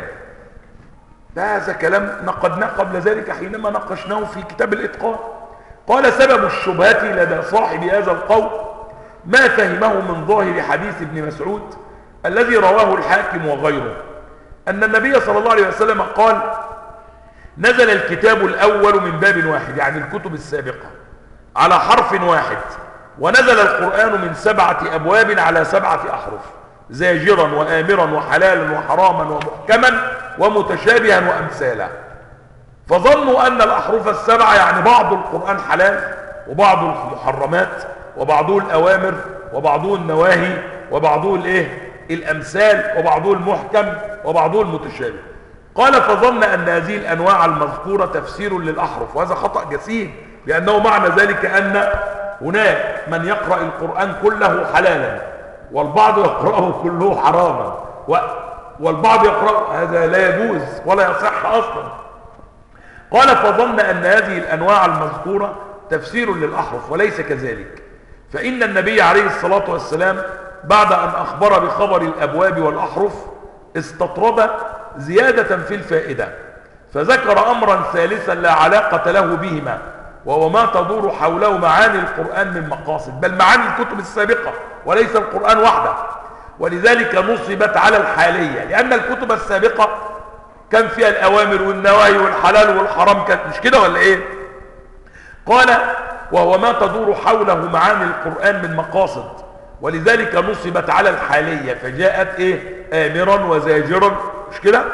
هذا كلام نقدناه قبل ذلك حينما ناقشناه في كتاب الإتقان. قال: سبب الشبهة لدى صاحب هذا القول ما فهمه من ظاهر حديث ابن مسعود الذي رواه الحاكم وغيره، أن النبي صلى الله عليه وسلم قال: نزل الكتاب الأول من باب واحد، يعني الكتب السابقة، على حرف واحد، ونزل القرآن من 7 أبواب على 7 أحرف، زاجرا وآمرا وحلالا وحراما ومحكما ومتشابها وأمثالا. فظنوا أن الأحرف السبعة يعني بعض القرآن حلال وبعض المحرمات وبعضه الأوامر وبعضه النواهي وبعضه الأمثال وبعضه المحكم وبعضه المتشابه. قال: فظن أن هذه الأنواع المذكورة تفسير للأحرف، وهذا خطأ جسيم، لأنه معنى ذلك أن هناك من يقرأ القرآن كله حلالا والبعض يقرأه كله حراما والبعض يقرأه، هذا لا يجوز ولا يصح أصلا. قال: فظن أن هذه الأنواع المذكورة تفسير للأحرف، وليس كذلك، فإن النبي عليه الصلاة والسلام بعد أن أخبر بخبر الأبواب والأحرف استطرد زيادة في الفائدة، فذكر أمرا ثالثا لا علاقة له بهما، وهو ما تدور حوله معاني القرآن من مقاصد، بل معاني الكتب السابقة وليس القرآن وحده، ولذلك نصبت على الحالية، لأن الكتب السابقة كان فيها الأوامر والنواهي والحلال والحرام، كانت مش كده ولا إيه؟ قال: وهو ما تدور حوله معاني القرآن من مقاصد، ولذلك نصبت على الحالية، فجاءت آمرا وزاجرا، مش كده؟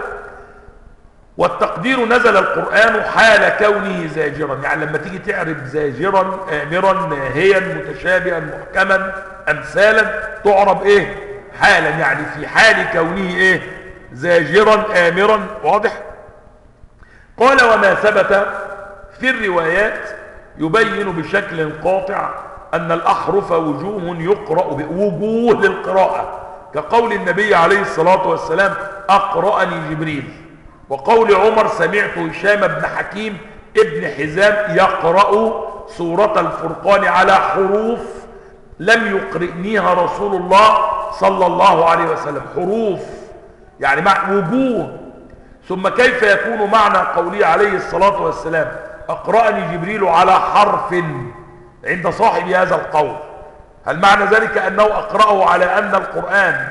والتقدير نزل القرآن حال كونه زاجرا، يعني لما تيجي تعرف زاجرا، آمرا، ناهيا، متشابها، محكما، أمثالا، تعرب حالا، يعني في حال كونه زاجرا آمرا. واضح؟ قال: وما ثبت في الروايات يبين بشكل قاطع أن الأحرف وجوه يقرأ وجوه للقراءة، كقول النبي عليه الصلاة والسلام: أقرأني جبريل، وقول عمر: سمعت هشام بن حكيم ابن حزام يقرأ سورة الفرقان على حروف لم يقرئنيها رسول الله صلى الله عليه وسلم. حروف يعني مع وجوه. ثم كيف يكون معنى قوله عليه الصلاة والسلام: أقرأني جبريل على حرف عند صاحب هذا القول؟ هل معنى ذلك أنه أقرأه على أن القرآن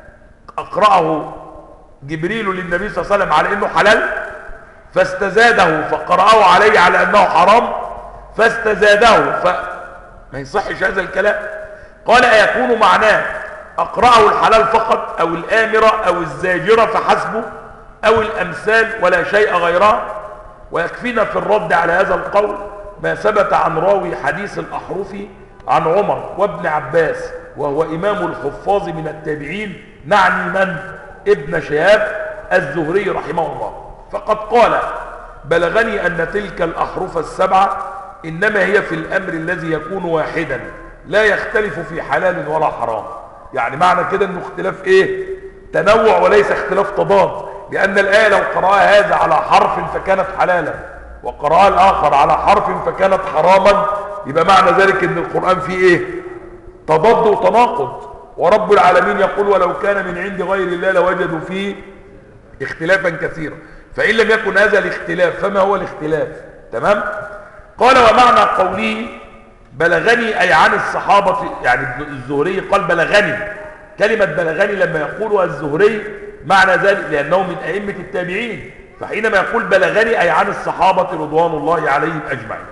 أقرأه جبريل للنبي صلى الله عليه وسلم على أنه حلال فاستزاده، فقرأه عليه على أنه حرام فاستزاده؟ فما يصحش هذا الكلام. قال: أيكون معناه أقرأه الحلال فقط، أو الآمرة، أو الزاجرة فحسبه، أو الأمثال ولا شيء غيرها؟ ويكفينا في الرد على هذا القول ما ثبت عن راوي حديث الأحرف عن عمر وابن عباس، وهو إمام الحفاظ من التابعين، نعني من؟ ابن شهاب الزهري رحمه الله، فقد قال: بلغني أن تلك الأحرف السبعة إنما هي في الأمر الذي يكون واحدا لا يختلف في حلال ولا حرام. يعني معنى كده أنه اختلاف تنوع وليس اختلاف تضاد، لأن الآية لو قرأها هذا على حرف فكانت حلالا وقرأها الآخر على حرف فكانت حراما، يبقى معنى ذلك أن القرآن فيه تضاد وتناقض. ورب العالمين يقول: ولو كان من عند غير الله لوجدوا فيه اختلافا كثيرا. فإن لم يكن هذا الاختلاف فما هو الاختلاف؟ تمام؟ قال: ومعنى قوله بلغني أي عن الصحابة، يعني الزهري قال بلغني، كلمة بلغني لما يقولها الزهري معنى ذلك لأنه من أئمة التابعين، فحينما يقول بلغني أي عن الصحابة رضوان الله عليهم أجمعين.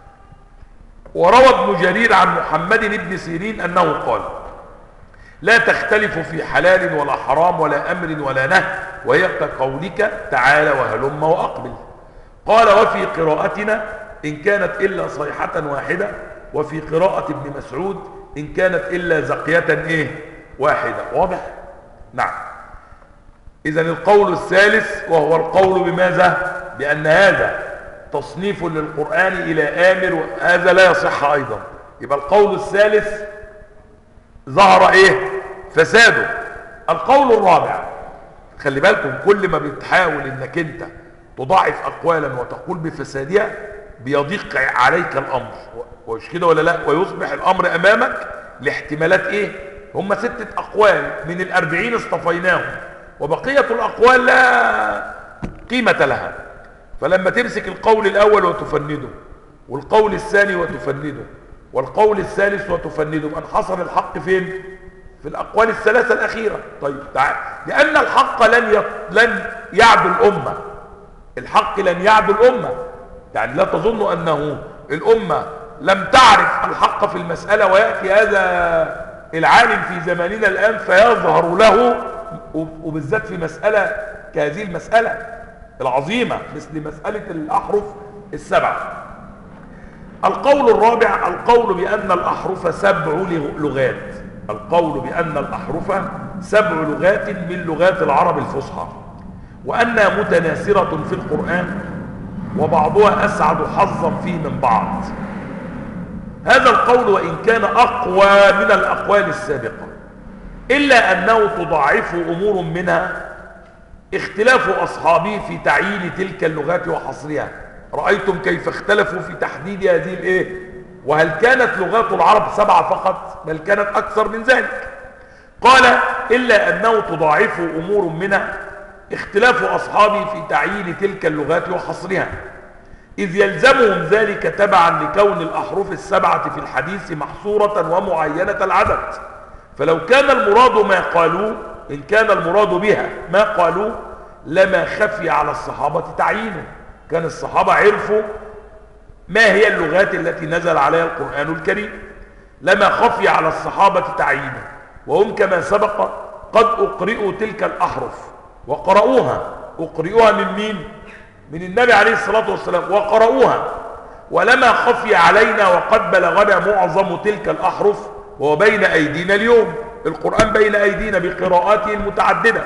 وروى ابن جرير عن محمد بن سيرين أنه قال: لا تختلف في حلال ولا حرام ولا أمر ولا نهي، وهي كقولك تعالى وهلم وأقبل. قال: وفي قراءتنا إن كانت إلا صيحة واحدة، وفي قراءة ابن مسعود إن كانت إلا زقية واحدة. واضح؟ نعم. إذن القول الثالث وهو القول بماذا؟ بأن هذا تصنيف للقرآن إلى آمر، وهذا لا يصح أيضا. يبقى القول خلي بالكم كل ما بتحاول انك انت تضاعف اقوالا وتقول بفسادها بيضيق عليك الامر، ومش كده ولا لا؟ ويصبح الامر امامك لاحتمالات ايه؟ هم 6 اقوال من ال40 اصطفيناهم، وبقية الاقوال لا قيمة لها. فلما تمسك القول الاول وتفنده، والقول الثاني وتفنده، والقول الثالث وتفنده، يبقى انحصر الحق فين؟ في الاقوال الثلاثة الاخيرة. طيب تعال، لان الحق لن يعدو الامة، الحق لن يعدو الامة. يعني لا تظن انه الامة لم تعرف الحق في المسألة ويأتي هذا العالم في زماننا الآن فيظهر له، وبالذات في مسألة كهذه المسألة العظيمة مثل مسألة الأحرف ال7. القول الرابع القول بأن الأحرف 7 لغات، القول بأن الأحرف 7 لغات من لغات العرب الفصحى، وأنها متناثرة في القرآن وبعضها أسعد حظا فيه من بعض. هذا القول وإن كان أقوى من الأقوال السابقة، إلا أنه تضاعف أمور منها اختلاف أصحابه في تعيين تلك اللغات وحصرها. رأيتم كيف اختلفوا في تحديد هذه الإيه؟ وهل كانت لغات العرب 7 فقط؟ بل كانت أكثر من ذلك. قال إلا أنه تضاعف أمور منها اختلاف أصحابه في تعيين تلك اللغات وحصرها، إذ يلزمهم ذلك تبعا لكون الأحرف ال7 في الحديث محصورة ومعينة العدد. فلو كان المراد ما قالوا، إن كان المراد بها ما قالوا لما خفي على الصحابة تعيينه، كان الصحابة عرفوا ما هي اللغات التي نزل عليها القرآن الكريم، لما خفي على الصحابة تعيينه، وهم كما سبق قد أقرئوا تلك الأحرف وقرأوها. أقرئوها من مين؟ من النبي عليه الصلاة والسلام، وقرأوها، ولما خفي علينا وقد بلغنا معظم تلك الأحرف وهو بين أيدينا اليوم، القرآن بين أيدينا بقراءاته المتعددة.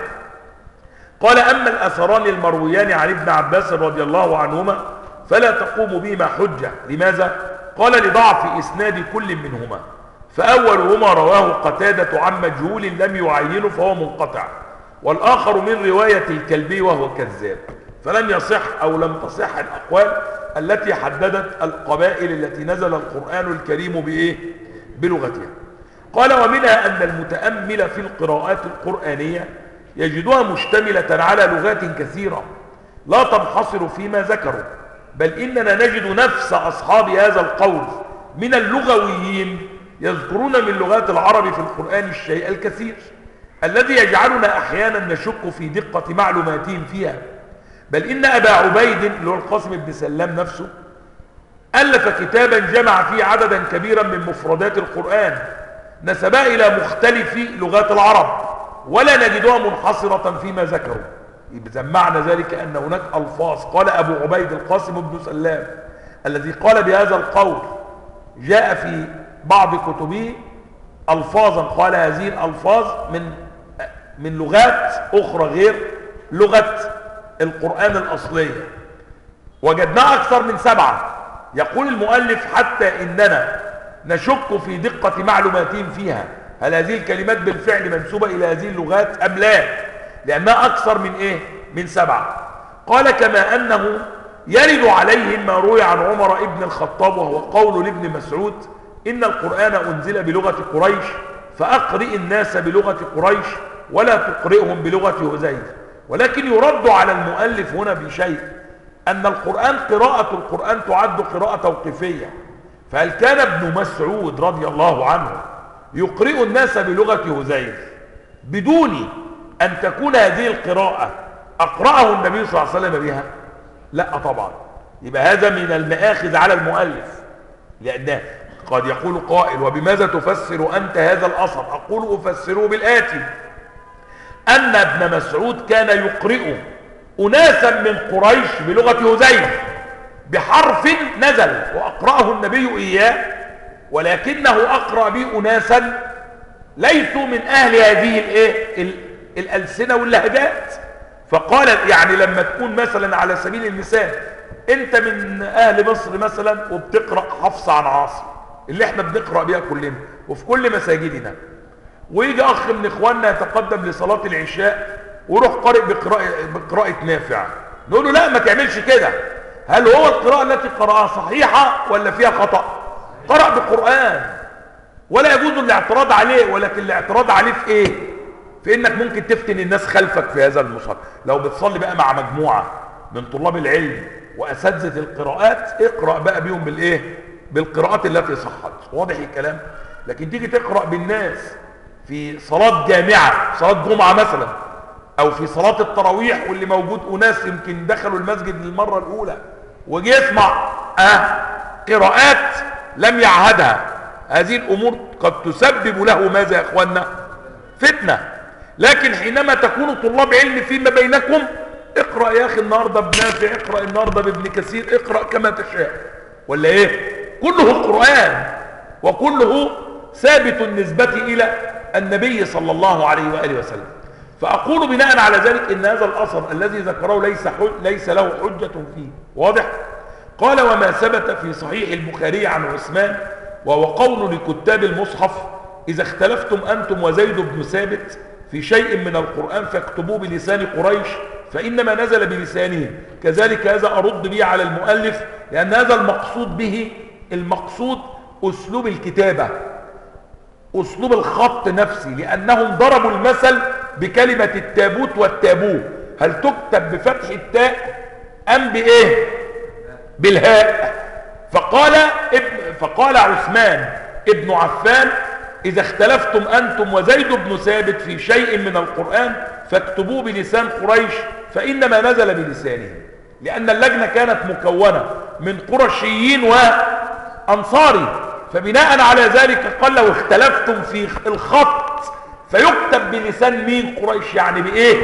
قال أما الأثران المرويان عن ابن عباس رضي الله عنهما فلا تقوم بهما حجة. لماذا؟ قال لضعف إسناد كل منهما، فأولهما رواه قتادة عن مجهول لم يعينه فهو منقطع، والآخر من رواية الكلبي وهو كذاب، فلم يصح أو لم تصح الأقوال التي حددت القبائل التي نزل القرآن الكريم بإيه؟ بلغتها. قال ومنها أن المتأمل في القراءات القرآنية يجدها مشتملة على لغات كثيرة لا تنحصر فيما ذكروا، بل إننا نجد نفس أصحاب هذا القول من اللغويين يذكرون من لغات العرب في القرآن الشيء الكثير الذي يجعلنا أحيانا نشك في دقة معلوماتهم فيها. بل إن أبا عبيد اللي هو القاسم بن سلام نفسه ألف كتابا جمع فيه عددا كبيرا من مفردات القرآن نسبها إلى مختلف لغات العرب ولا نجدها منحصرة فيما ذكروا. إذا معنى ذلك أن هناك ألفاظ، قال أبو عبيد القاسم بن سلام الذي قال بهذا القول جاء في بعض كتبه ألفاظا قال هذه الألفاظ من لغات أخرى غير لغة القرآن الأصلية، وجدناها أكثر من 7. يقول المؤلف حتى إننا نشك في دقة معلوماتهم فيها، هل هذه الكلمات بالفعل منسوبة إلى هذه اللغات أم لا، لأنها أكثر من إيه؟ من 7. قال كما أنه يرد عليهم ما روي عن عمر ابن الخطاب وهو قول لابن مسعود إن القرآن أنزل بلغة قريش فأقرئ الناس بلغة قريش ولا تقرئهم بلغة هذيل. ولكن يرد على المؤلف هنا بشيء، أن القرآن قراءة القرآن تعد قراءة توقيفية، فهل كان ابن مسعود رضي الله عنه يقرئ الناس بلغة هذيل بدون أن تكون هذه القراءة أقرأه النبي صلى الله عليه وسلم بها؟ لا طبعا. يبقى هذا من المآخذ على المؤلف، لأن قد يقول قائل وبماذا تفسر أنت هذا الأثر؟ أقول أفسره بالآتي، أن ابن مسعود كان يقرئ أناسا من قريش بلغة هذيل بحرف نزل وأقرأه النبي إياه، ولكنه أقرأ به أناسا ليسوا من أهل هذه الألسنة واللهجات. فقال يعني لما تكون مثلا على سبيل المثال أنت من أهل مصر مثلا وبتقرأ حفص عن عاصم اللي احنا بنقرأ بها كلنا وفي كل مساجدنا، ويجي أخ من إخواننا يتقدم لصلاة العشاء ويروح قارئ بقراءة نافع، نقول له لا ما تعملش كده. هل هو القراءة التي قرأها صحيحة ولا فيها خطأ؟ قرأ بقرآن ولا يجوز الاعتراض عليه، ولكن الاعتراض عليه في ايه؟ في انك ممكن تفتن الناس خلفك في هذا المصحف. لو بتصلي بقى مع مجموعة من طلاب العلم واساتذة القراءات، اقرأ بقى بيهم بالايه؟ بالقراءات التي صحت. واضح الكلام؟ لكن تيجي تقرأ بالناس في صلاة جامعة، صلاة جمعة مثلا، او في صلاة التراويح، واللي موجود اناس يمكن دخلوا المسجد للمرة الاولى وجي يسمع قراءات لم يعهدها، هذه الامور قد تسبب له ماذا يا اخوانا؟ فتنة. لكن حينما تكونوا طلاب علم فيما بينكم، اقرأ يا اخي النهاردة بنافع، اقرأ النهاردة بابن كثير، اقرأ كما تشاء، ولا ايه؟ كله قرآن وكله ثابت النسبة الى النبي صلى الله عليه وآله وسلم. فأقول بناء على ذلك إن هذا الأثر الذي ذكره ليس له حجة فيه. واضح؟ قال وما ثبت في صحيح البخاري عن عثمان، وهو قول لكتاب المصحف: إذا اختلفتم أنتم وزيد بن ثابت في شيء من القرآن فاكتبوه بلسان قريش فإنما نزل بلسانهم. كذلك هذا أرد به على المؤلف، لأن هذا المقصود به، المقصود أسلوب الكتابة، أسلوب الخط نفسي، لأنهم ضربوا المثل بكلمة التابوت والتابوه، هل تكتب بفتح التاء أم بإيه؟ بالهاء. فقال عثمان ابن عفان: إذا اختلفتم أنتم وزيد بن ثابت في شيء من القرآن فاكتبوه بلسان قريش فإنما نزل بلسانهم، لأن اللجنة كانت مكونة من قرشيين وأنصاري، فبناء على ذلك قال لو اختلفتم في الخط فيكتب بلسان مين؟ قريش. يعني بإيه؟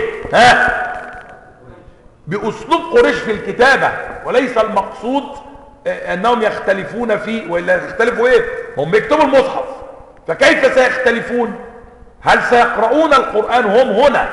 بأسلوب قريش في الكتابة، وليس المقصود أنهم يختلفون فيه، وإلا يختلفوا إيه؟ هم بيكتبوا المصحف، فكيف سيختلفون؟ هل سيقرؤون القرآن هم هنا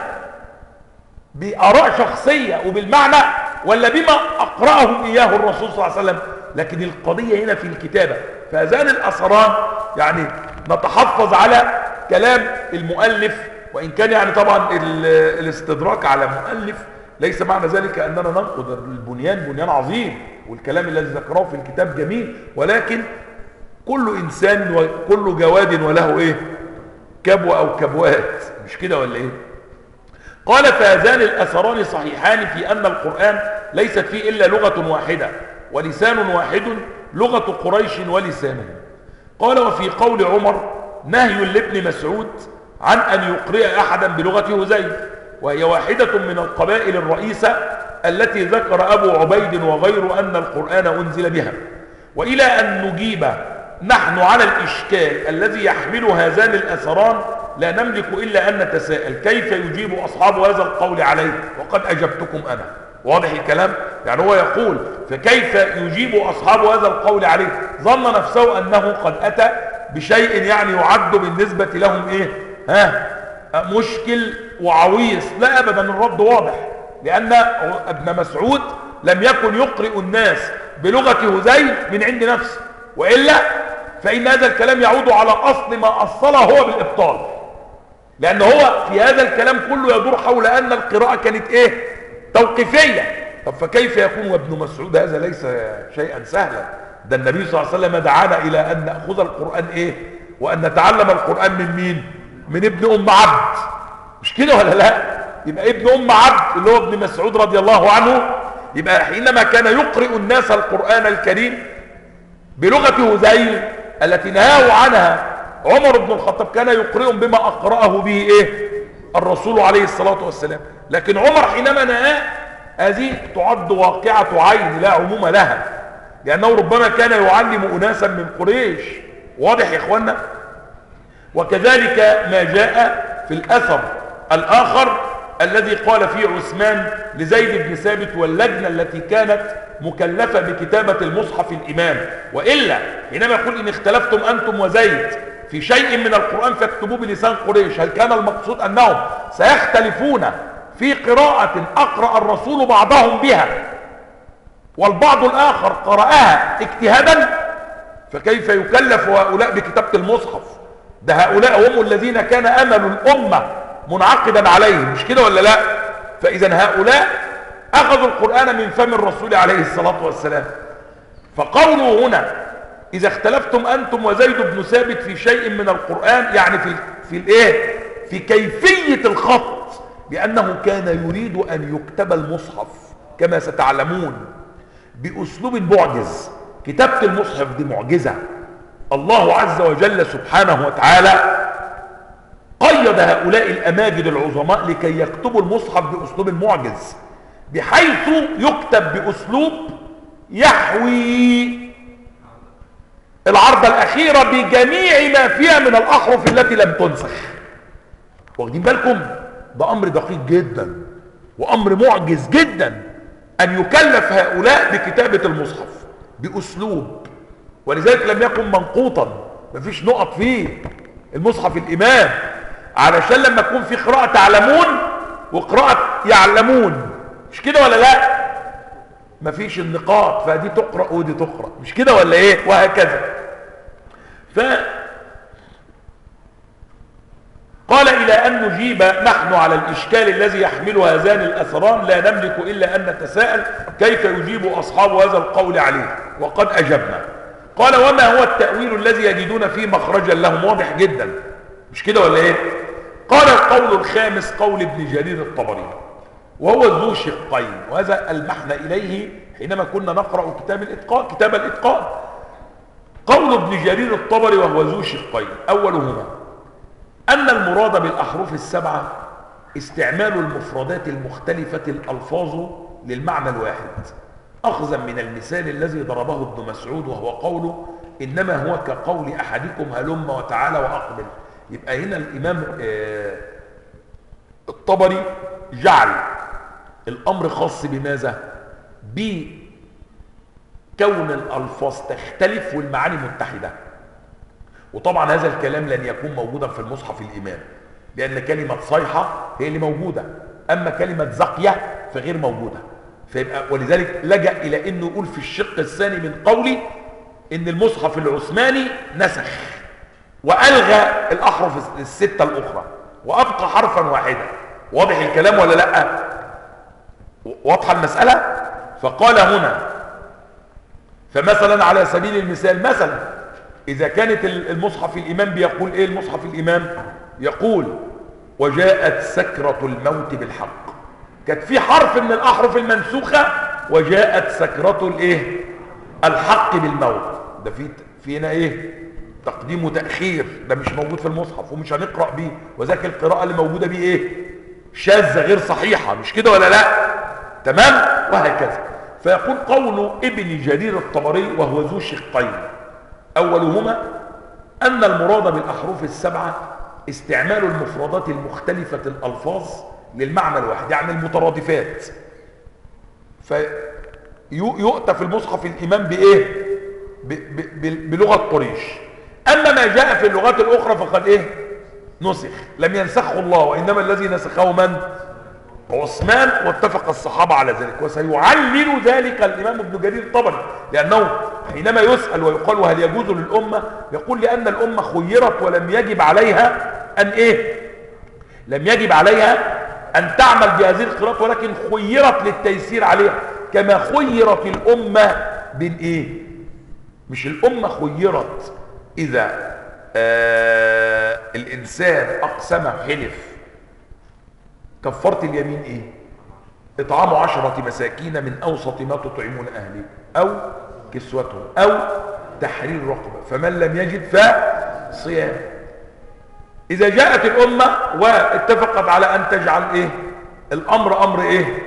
بآراء شخصية وبالمعنى، ولا بما أقرأهم إياه الرسول صلى الله عليه وسلم؟ لكن القضية هنا في الكتابة. فهذان الأثران يعني نتحفظ على كلام المؤلف، وإن كان يعني طبعا الاستدراك على مؤلف ليس معنى ذلك أننا ننقض البنيان، بنيان عظيم والكلام الذي ذكره في الكتاب جميل، ولكن كل إنسان وكل جواد وله إيه؟ كبوة أو كبوات، مش كده ولا إيه؟ قال فهذان الأثران صحيحان في أن القرآن ليست فيه إلا لغة واحدة ولسان واحد، لغة قريش ولسانهم. قال وفي قول عمر نهي لابن مسعود عن أن يقرئ أحدا بلغة هذيل، وهي واحدة من القبائل الرئيسة التي ذكر أبو عبيد وغير أن القرآن أنزل بها. وإلى أن نجيب نحن على الإشكال الذي يحمل هذان الأثران لا نملك إلا أن نتساءل كيف يجيب أصحاب هذا القول عليه وقد أجبتكم أنا. واضح الكلام؟ يعني هو يقول فكيف يجيب أصحاب هذا القول عليه؟ ظن نفسه أنه قد أتى بشيء يعني يعد بالنسبة لهم إيه؟ مشكل وعويص. لا أبدا، الرد واضح، لأن ابن مسعود لم يكن يقرئ الناس بلغة هذيل من عند نفسه، وإلا فإن هذا الكلام يعود على أصل ما أصله هو بالإبطال، لأن هو في هذا الكلام كله يدور حول أن القراءة كانت إيه؟ توقيفية. طب فكيف يكون وابن مسعود هذا ليس شيئا سهلا؟ ده النبي صلى الله عليه وسلم دعانا إلى أن نأخذ القرآن إيه؟ وأن نتعلم القرآن من مين؟ من ابن أم عبد، مش كده ولا لا؟ يبقى ابن أم عبد اللي هو ابن مسعود رضي الله عنه، يبقى حينما كان يقرئ الناس القرآن الكريم بلغة هذيل التي نهاه عنها عمر بن الخطاب، كان يقرئهم بما أقرأه به إيه؟ الرسول عليه الصلاة والسلام. لكن عمر حينما نهاه، هذه تعد واقعة عين لا عموم لها، لأنه ربما كان يعلم أناسا من قريش. واضح يا إخوانا؟ وكذلك ما جاء في الأثر الآخر الذي قال فيه عثمان لزيد بن ثابت واللجنة التي كانت مكلفة بكتابة المصحف الإمام: وإلا حينما يقول إن اختلفتم أنتم وزيد في شيء من القرآن فاكتبوه بلسان قريش، هل كان المقصود أنهم سيختلفون في قراءة أقرأ الرسول بعضهم بها والبعض الآخر قرأها اجتهادا؟ فكيف يكلف هؤلاء بكتابة المصحف؟ ده هؤلاء هم الذين كان أمل الأمة منعقدا عليهم، مش كده ولا لا؟ فإذا هؤلاء أخذوا القرآن من فم الرسول عليه الصلاة والسلام. فقوله هنا إذا اختلفتم أنتم وزيد بن ثابت في شيء من القرآن، يعني في كيفية الخط، بأنه كان يريد أن يكتب المصحف كما ستعلمون بأسلوب معجز. كتابة المصحف دي معجزة. الله عز وجل سبحانه وتعالى قيد هؤلاء الأماجد العظماء لكي يكتبوا المصحف بأسلوب معجز، بحيث يكتب بأسلوب يحوي العرضة الأخيرة بجميع ما فيها من الأحرف التي لم تنسخ. واخدين بالكم؟ ده أمر دقيق جدا وأمر معجز جدا أن يكلف هؤلاء بكتابة المصحف بأسلوب، ولذلك لم يكن منقوطا، مفيش نقط فيه المصحف الإمام، علشان لما يكون في قراءة تعلمون وقراءة يعلمون، مش كده ولا لا؟ مفيش النقاط، فدي تقرأ ودي تقرأ، مش كده ولا ايه؟ وهكذا. قال إلى أن نجيب نحن على الإشكال الذي يحمله هذان الأثران لا نملك إلا أن نتساءل كيف يجيب أصحاب هذا القول عليه، وقد أجبنا. قال وما هو التأويل الذي يجدون فيه مخرجا لهم؟ واضح جدا، مش كده ولا ايه؟ قال القول الخامس قول ابن جرير الطبري، وهو ذو شقين، وهذا ألمحنا إليه حينما كنا نقرأ كتاب الإتقان. قول ابن جرير الطبري وهو ذو شقين، أولهما أن المراد بالأحرف السبعة استعمال المفردات المختلفة الألفاظ للمعنى الواحد، أخذا من المثال الذي ضربه ابن مسعود، وهو قوله إنما هو كقول أحدكم هلم وتعالى وأقبل. يبقى هنا الإمام الطبري جعل الأمر خاص بماذا؟ بكون الألفاظ تختلف والمعاني متحدة. وطبعا هذا الكلام لن يكون موجودا في المصحف الإمام، لأن كلمة صيحة هي اللي موجودة، أما كلمة زقية فغير موجودة. فيبقى ولذلك لجأ إلى أنه يقول في الشق الثاني من قولي إن المصحف العثماني نسخ وألغى الأحرف الستة الأخرى وأبقى حرفا واحدا. واضح الكلام ولا لأ؟ واضحة المسألة؟ فقال هنا فمثلا على سبيل المثال، مثلا إذا كانت المصحف الإمام بيقول إيه؟ المصحف الإمام يقول وجاءت سكرة الموت بالحق، كانت في حرف من الأحرف المنسوخة وجاءت سكرة الإيه؟ الحق بالموت. ده في هنا إيه؟ تقديم وتأخير، ده مش موجود في المصحف ومش هنقرأ بيه، وذاك القراءة اللي موجودة بيه إيه؟ شاذة غير صحيحة، مش كده ولا لا؟ تمام؟ وهكذا. فيقول قول ابن جرير الطبري وهو ذو شقين، أولهما أن المراد بالأحرف السبعة استعمال المفردات المختلفة الألفاظ للمعنى الواحد، يعني المترادفات. فيؤتى في المصحف الإمام بإيه؟ بلغة قريش. أما ما جاء في اللغات الأخرى فقد إيه؟ نسخ، لم ينسخه الله، وإنما الذي نسخه من؟ عثمان، واتفق الصحابة على ذلك. وسيعلل ذلك الإمام ابن جرير الطبري، لأنه حينما يسأل ويقال هل يجوز للأمة، يقول لأن الأمة خيرت ولم يجب عليها أن إيه؟ لم يجب عليها أن تعمل بهذه القراءات، ولكن خيرت للتيسير عليها، كما خيرت الأمة بين إيه؟ مش الأمة خيرت إذا الإنسان أقسم حلف كفرت اليمين إيه؟ إطعام 10 مساكين من أوسط ما تطعمون أهلكم أو كسوتهم أو تحرير رقبة، فمن لم يجد فصيام. إذا جاءت الأمة واتفقت على أن تجعل إيه؟ الأمر أمر إيه؟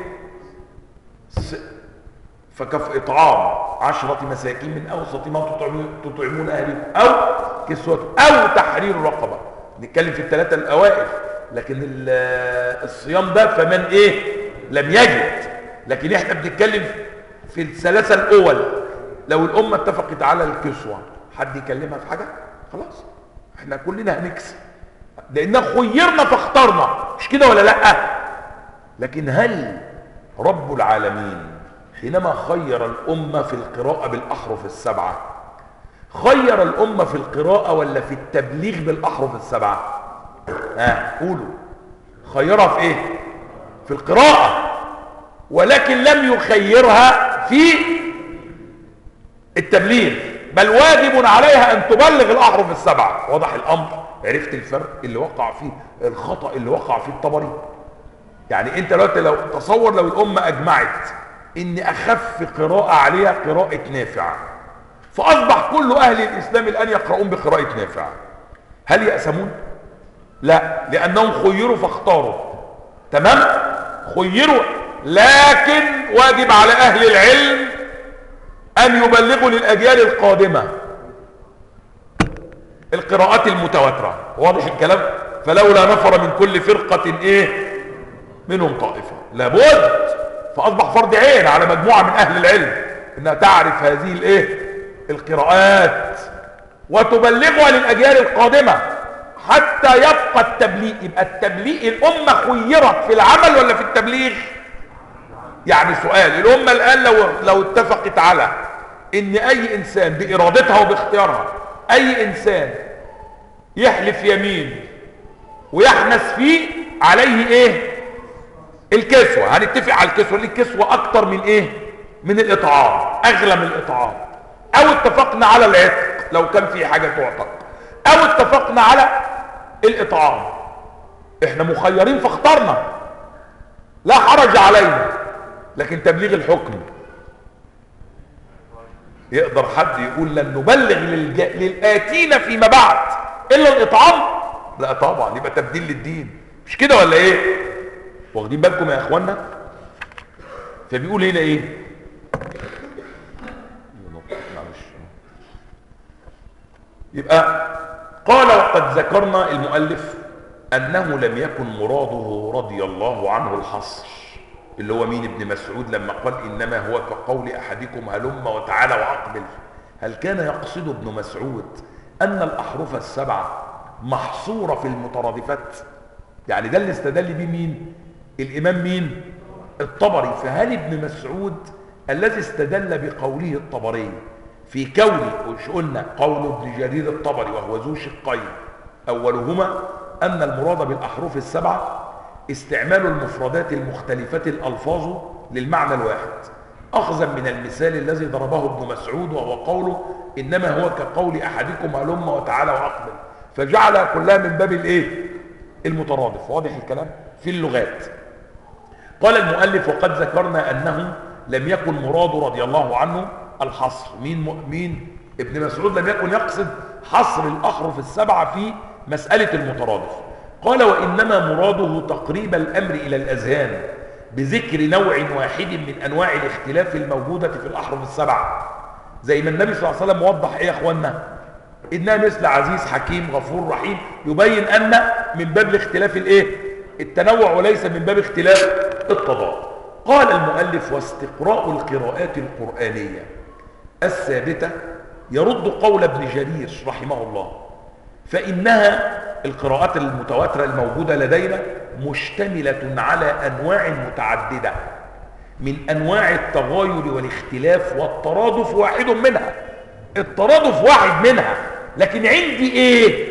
فكف إطعام 10 مساكين من أوسط ما تطعمون أهلكم أو كسوتهم أو تحرير رقبة. نتكلم في الثلاثة الأوائل، لكن الصيام ده فمن إيه؟ لم يجد. لكن إحنا بنتكلم في الثلاثة الأول. لو الأمة اتفقت على الكسوة، حد يكلمها في حاجة؟ خلاص إحنا كلنا هنكسب، لأننا خيرنا فاخترنا، مش كده ولا لأ؟ لكن هل رب العالمين حينما خير الأمة في القراءة بالأحرف السبعة خير الأمة في القراءة ولا في التبليغ بالأحرف السبعة؟ قولوا. خيرها في إيه؟ في في القراءة، ولكن لم يخيرها في التبليغ، بل واجب عليها ان تبلغ الاحرف السبعة. واضح الامر؟ عرفت الفرق اللي وقع فيه، الخطأ اللي وقع فيه الطبري؟ يعني انت دلوقتي لو تصور لو الامة اجمعت ان اخف قراءة عليها قراءة نافع، فاصبح كل اهل الاسلام الان يقرؤون بقراءة نافع، هل يأسمون؟ لا، لانهم خيروا فاختاروا. تمام؟ خيروا، لكن واجب على اهل العلم ان يبلغوا للاجيال القادمة القراءات المتواترة. واضح الكلام؟ فلولا نفر من كل فرقة ايه منهم طائفة، لابد، فاصبح فرض عين على مجموعة من اهل العلم انها تعرف هذه الايه القراءات وتبلغها للاجيال القادمة حتى يبقى التبليغ. يبقى التبليغ، الامة خيرت في العمل ولا في التبليغ؟ يعني سؤال، الامة الان لو اتفقت على ان اي انسان بارادتها وباختيارها، اي انسان يحلف يمين ويحنث فيه عليه ايه الكسوة، هنتفق على الكسوة، ليه الكسوة اكتر من ايه من الاطعام، اغلى من الاطعام، او اتفقنا على العتق لو كان في حاجة تعتق، او اتفقنا على الاطعام، احنا مخيرين فاخترنا، لا حرج علينا. لكن تبليغ الحكم، يقدر حد يقول لن نبلغ للآتين فيما بعد الا الاطعام؟ لا طبعا، يبقى تبديل للدين، مش كده ولا ايه؟ واخدين بالكم يا اخوانا؟ فبيقول هنا ايه؟ يبقى قال وقد ذكرنا المؤلف انه لم يكن مراده رضي الله عنه الحصر، اللي هو مين؟ ابن مسعود لما قال انما هو كقول احدكم هلم وتعالى واقبل. هل كان يقصد ابن مسعود ان الاحرف السبعه محصوره في المترادفات؟ يعني ده اللي استدل بيه مين؟ الامام مين؟ الطبري. فهل ابن مسعود الذي استدل بقوله الطبري في كون، وش قلنا قول ابن جرير الطبري وهو ذو شقين، اولهما ان المراد بالاحرف السبعه استعمال المفردات المختلفة الألفاظ للمعنى الواحد، أخذا من المثال الذي ضربه ابن مسعود وهو قوله إنما هو كقول أحدكم هلم وتعالى وأقبل، فجعل كلها من باب الإيه؟ المترادف. واضح الكلام؟ في اللغات. قال المؤلف وقد ذكرنا أنه لم يكن مراد رضي الله عنه الحصر. مين؟ ابن مسعود لم يكن يقصد حصر الأحرف السبعة في مسألة المترادف. قال وإنما مراده تقريب الأمر إلى الأذهان بذكر نوع واحد من أنواع الاختلاف الموجودة في الأحرف السبعة، زي ما النبي صلى الله عليه وسلم وضح إيه يا أخوانا؟ إنها مثل عزيز حكيم غفور رحيم، يبين أن من باب الاختلاف الإيه؟ التنوع، وليس من باب اختلاف التضاد. قال المؤلف واستقراء القراءات القرآنية الثابتة يرد قول ابن جرير رحمه الله، فإنها القراءات المتواترة الموجودة لدينا مشتملة على أنواع متعددة من أنواع التغاير والاختلاف، والترادف واحد منها. الترادف واحد منها، لكن عندي إيه؟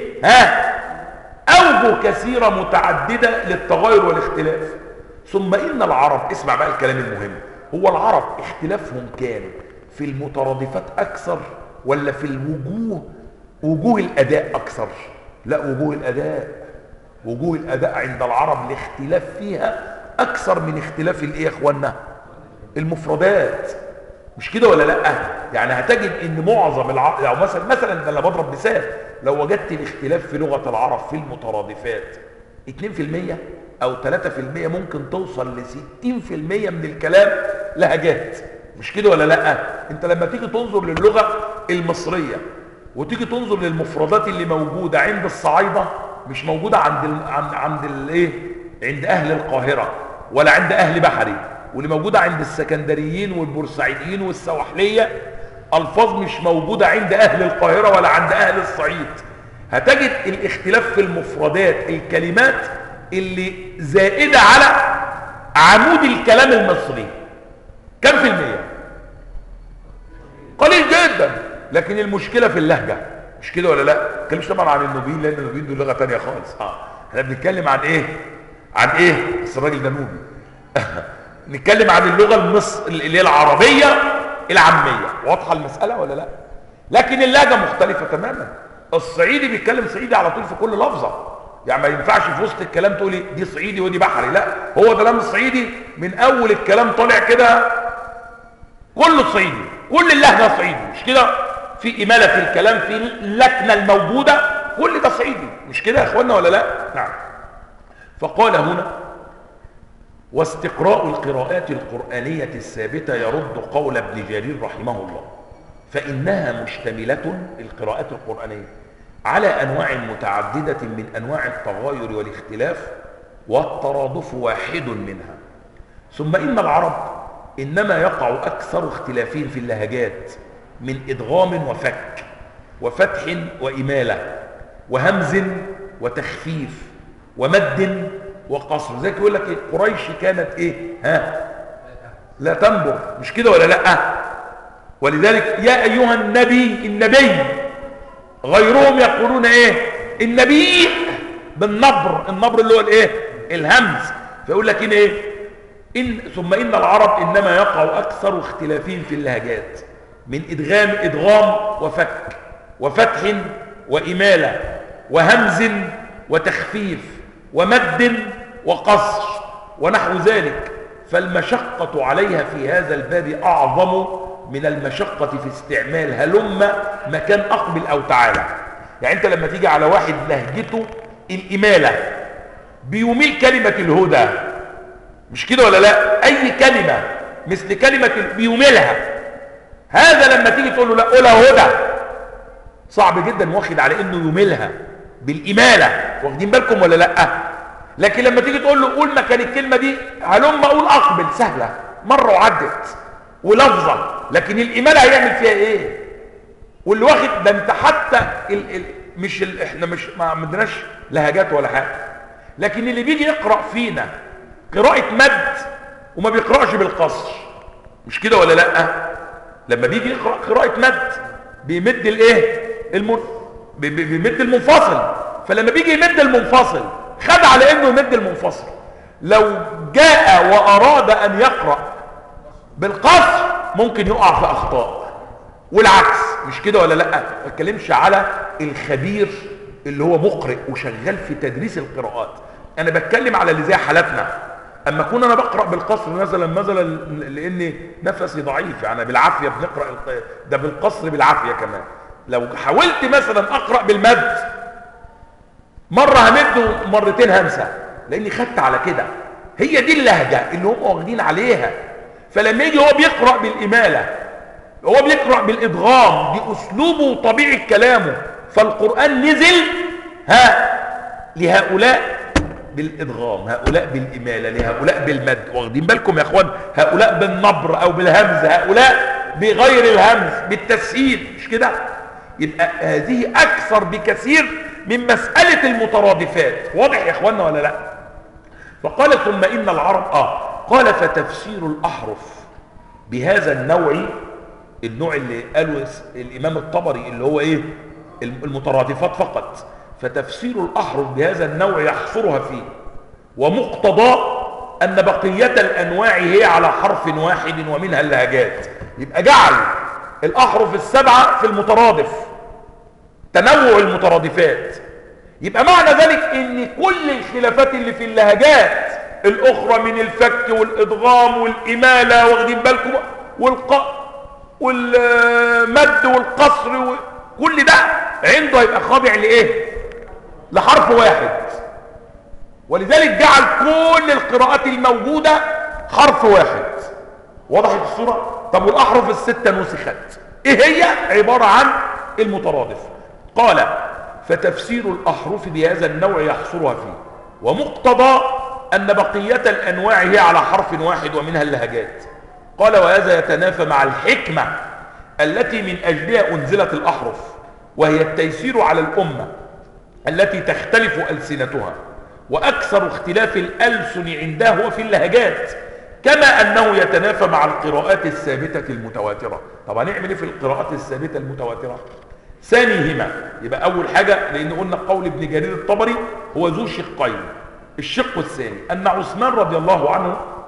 أوجه كثيرة متعددة للتغاير والاختلاف. ثم إن العرب، اسمع بقى الكلام المهم، هو العرب اختلافهم كان في المترادفات أكثر ولا في الوجوه، وجوه الأداء أكثر؟ لا، وجوه الأداء عند العرب الاختلاف فيها أكثر من اختلاف الإيه يا إخوانا؟ المفردات، مش كده ولا لا؟ يعني هتجد إن معظم العرب، يعني مثلا أنا بضرب مثال، لو وجدت الاختلاف في لغة العرب في المترادفات 2% أو 3%، ممكن توصل ل 60% من الكلام لهجات، مش كده ولا لا؟ أنت لما تيجي تنظر للغة المصرية وتيجي تنظر للمفردات اللي موجودة عند الصعايدة مش موجودة عند الايه؟ عند اهل القاهرة ولا عند اهل بحري، واللي موجودة عند السكندريين والبورسعيديين والسواحلية الفاظ مش موجودة عند اهل القاهرة ولا عند اهل الصعيد. هتجد الاختلاف في المفردات، الكلمات اللي زائدة على عمود الكلام المصري كم في المية؟ قليل جدا. لكن المشكلة في اللهجة، مش كده ولا لا؟ ما بنتكلمش طبعا عن النوبيين، لان النوبيين دول لغة تانية خالص. احنا بنتكلم عن ايه؟ عن ايه؟ بس الراجل ده نوبي. نتكلم عن اللغة اللي هي العربية العامية. واضحة المسألة ولا لا؟ لكن اللهجة مختلفة تماما. الصعيدي بيتكلم صعيدي على طول في كل لفظة، يعني ما ينفعش في وسط الكلام تقولي دي صعيدي ودي بحري، لا، هو كلام الصعيدي من اول الكلام طالع كده كله صعيدي، كل اللهجة صعيدي، مش كده؟ في إمالة في الكلام، في اللكنة الموجودة، كل ده صعيدي، مش كده يا اخوانا ولا لا؟ نعم. فقال هنا: واستقراء القراءات القرآنية الثابتة يرد قول ابن جرير رحمه الله، فإنها مشتملة، القراءات القرآنية، على أنواع متعددة من أنواع التغاير والاختلاف، والترادف واحد منها. ثم إن العرب إنما يقع أكثر اختلافين في اللهجات من إدغام وفك وفتح وإمالة وهمز وتخفيف ومد وقصر. زي يقول لك إيه؟ قريش كانت إيه؟ لا تنبر، مش كده ولا لأ؟ ولذلك يا أيها النبي غيرهم يقولون إيه؟ النبي بالنبر، النبر اللي هو الإيه؟ الهمز. فيقول لك إيه؟ ثم إن العرب إنما يقع أكثر اختلافين في اللهجات من إدغام وفك وفتح وإمالة وهمز وتخفيف ومد وقصر ونحو ذلك، فالمشقة عليها في هذا الباب أعظم من المشقة في استعمال هلم مكان أقبل أو تعالى. يعني أنت لما تيجي على واحد لهجته الإمالة بيميل كلمة الهدى، مش كده ولا لا؟ أي كلمة مثل كلمة بيميلها، هذا لما تيجي تقول له لا قولها هدى صعب جدا، واخد على انه يميلها بالإمالة، واخدين بالكم ولا لا؟ لكن لما تيجي تقول له قول مكان الكلمة دي هلم اقول اقبل، سهلة مرة وعدت ولفظة. لكن الإمالة هيعمل فيها ايه؟ واللي واخد ده انت حتى احنا مش ما عندناش لهجات ولا حاجة، لكن اللي بيجي يقرأ فينا قراءة مد وما بيقرأش بالقصر، مش كده ولا لا؟ لما بيجي يقرأ قراءة مد بيمد الايه؟ بيمد المنفصل. فلما بيجي يمد المنفصل خد على انه يمد المنفصل. لو جاء واراد ان يقرأ بالقصر ممكن يقع في اخطاء، والعكس، مش كده ولا لا؟ ما اتكلمش على الخبير اللي هو مقرئ وشغال في تدريس القراءات، انا بتكلم على اللي زي حالتنا. اما اكون انا بقرأ بالقصر مثلا لان نفسي ضعيف، يعني بالعافية بنقرأ ده بالقصر بالعافية كمان. لو حاولت مثلا اقرأ بالمد مرة همد ومرتين هنسى، لاني خدت على كده. هي دي اللهجة اللي هم واخدين عليها. فلما يجي هو بيقرأ بالإمالة، هو بيقرأ بالإدغام، دي أسلوبه وطبيعة كلامه. فالقرآن نزل لهؤلاء بالإدغام، هؤلاء بالإمالة، لهؤلاء بالمد، واخدين بالكم يا اخوان؟ هؤلاء بالنبر او بالهمز، هؤلاء بغير الهمز بالتسهيل، مش كده؟ يبقى هذه اكثر بكثير من مسألة المترادفات. واضح يا اخواننا ولا لا؟ فقال ثم ان العرب قال فتفسير الاحرف بهذا النوع اللي قاله الامام الطبري اللي هو ايه؟ المترادفات فقط. فتفسير الأحرف بهذا النوع يحصرها فيه، ومقتضى أن بقية الأنواع هي على حرف واحد ومنها اللهجات. يبقى جعل الأحرف السبعة في المترادف، تنوع المترادفات. يبقى معنى ذلك أن كل الخلافات اللي في اللهجات الأخرى من الفك والإدغام والإمالة، واخدين بالكم، والمد والقصر كل ده عنده يبقى خاضع لإيه؟ لحرف واحد. ولذلك جعل كل القراءات الموجودة حرف واحد. وضحت الصورة؟ طب والأحرف الستة نسخت، ايه هي؟ عبارة عن المترادف. قال فتفسير الأحرف بهذا النوع يحصرها فيه، ومقتضى أن بقية الأنواع هي على حرف واحد ومنها اللهجات. قال وهذا يتنافى مع الحكمة التي من أجلها أنزلت الأحرف، وهي التيسير على الأمة التي تختلف ألسنتها، وأكثر اختلاف الألسن عندها هو في اللهجات، كما أنه يتنافى مع القراءات الثابتة المتواترة. طبعا نعمل ايه في القراءات الثابتة المتواترة؟ ثانيهما، يبقى أول حاجة، لأن قلنا قول ابن جرير الطبري هو ذو شقين. الشق الثاني أن عثمان رضي الله عنه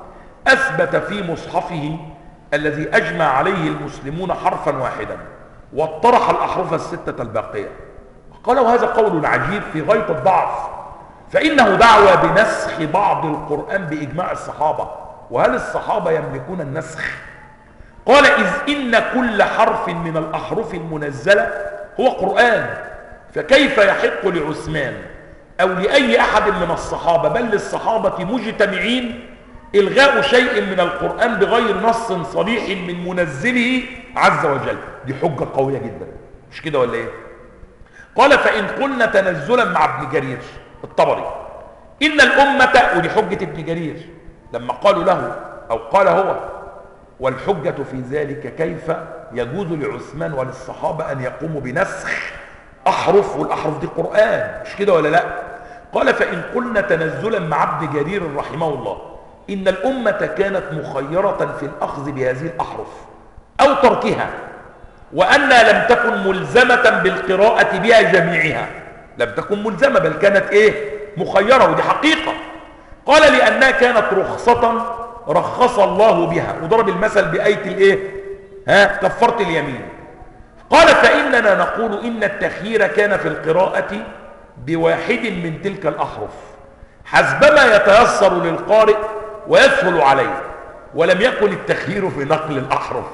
أثبت في مصحفه الذي أجمع عليه المسلمون حرفا واحدا واطرح الأحرف الستة الباقية. قال وهذا قول عجيب في غاية الضعف، فإنه دعوى بنسخ بعض القرآن بإجماع الصحابة، وهل الصحابة يملكون النسخ؟ قال إذ إن كل حرف من الأحرف المنزلة هو قرآن، فكيف يحق لعثمان أو لأي أحد من الصحابة بل للصحابة مجتمعين إلغاء شيء من القرآن بغير نص صريح من منزله عز وجل؟ دي حجة قوية جدا، مش كده ولا إيه؟ قال فإن قلنا تنزلا مع ابن جرير الطبري إن الأمة، ودي حجة ابن جرير لما قالوا له أو قال هو والحجة في ذلك كيف يجوز لعثمان وللصحابة أن يقوموا بنسخ أحرف، والأحرف دي قرآن، مش كده ولا لا؟ قال فإن قلنا تنزلا مع ابن جرير رحمه الله إن الأمة كانت مخيرة في الأخذ بهذه الأحرف أو تركها، وأنها لم تكن ملزمة بالقراءة بها جميعها، لم تكن ملزمة بل كانت مخيرة، ودي حقيقة. قال لأنها كانت رخصة رخص الله بها، وضرب المثل بآية كفارة اليمين. قال فإننا نقول إن التخيير كان في القراءة بواحد من تلك الأحرف حسبما يتيسر للقارئ ويسهل عليه، ولم يكن التخيير في نقل الأحرف.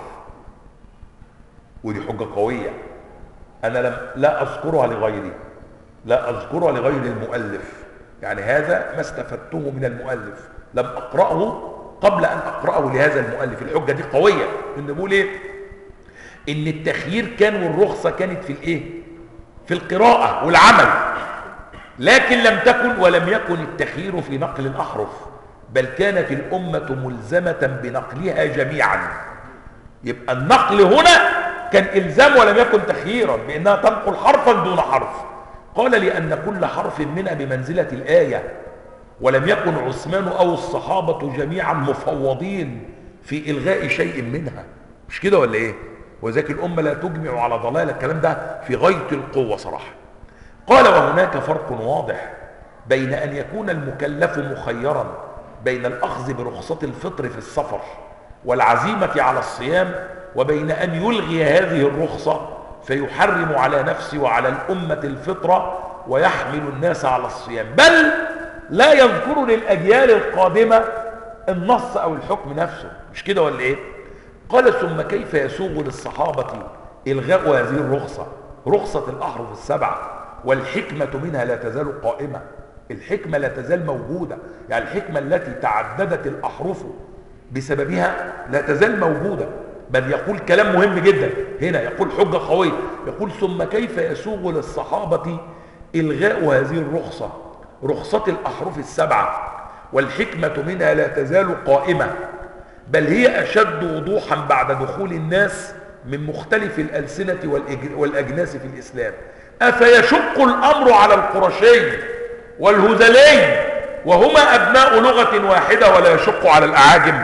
ودي حجة قوية أنا لا أذكرها لغيري، لا أذكرها لغير المؤلف، يعني هذا ما استفدته من المؤلف، لم أقرأه قبل أن أقرأه لهذا المؤلف. الحجة دي قوية، إن بقول إن التخيير كان والرخصة كانت في القراءة والعمل، لكن لم تكن ولم يكن التخيير في نقل الأحرف، بل كانت الأمة ملزمة بنقلها جميعا. يبقى النقل هنا كان إلزام ولم يكن تخييرا، بأنها تنقل حرفا دون حرف. قال لأن كل حرف منها بمنزلة الآية، ولم يكن عثمان أو الصحابة جميعا مفوضين في إلغاء شيء منها، مش كده ولا إيه؟ وذاك الأمة لا تجمع على ضلالة، الكلام ده في غاية القوة صراحة. قال وهناك فرق واضح بين أن يكون المكلف مخيرا بين الأخذ برخصة الفطر في السفر والعزيمة على الصيام، وبين أن يلغي هذه الرخصة فيحرم على نفسه وعلى الأمة الفطرة ويحمل الناس على الصيام، بل لا يذكر للأجيال القادمة النص أو الحكم نفسه، مش كده ولا إيه؟ قال ثم كيف يسوغ للصحابة إلغاء هذه الرخصة، رخصة الأحرف السبعة، والحكمة منها لا تزال قائمة، الحكمة لا تزال موجودة، يعني الحكمة التي تعددت الأحرف بسببها لا تزال موجودة. بل يقول كلام مهم جدا هنا، يقول حجة قوية، يقول ثم كيف يسوغ للصحابة إلغاء هذه الرخصة، رخصة الأحرف السبعة، والحكمة منها لا تزال قائمة، بل هي أشد وضوحا بعد دخول الناس من مختلف الألسنة والأجناس في الإسلام. أفيشق الأمر على القرشين والهذلين وهما أبناء لغة واحدة ولا يشق على الأعاجم؟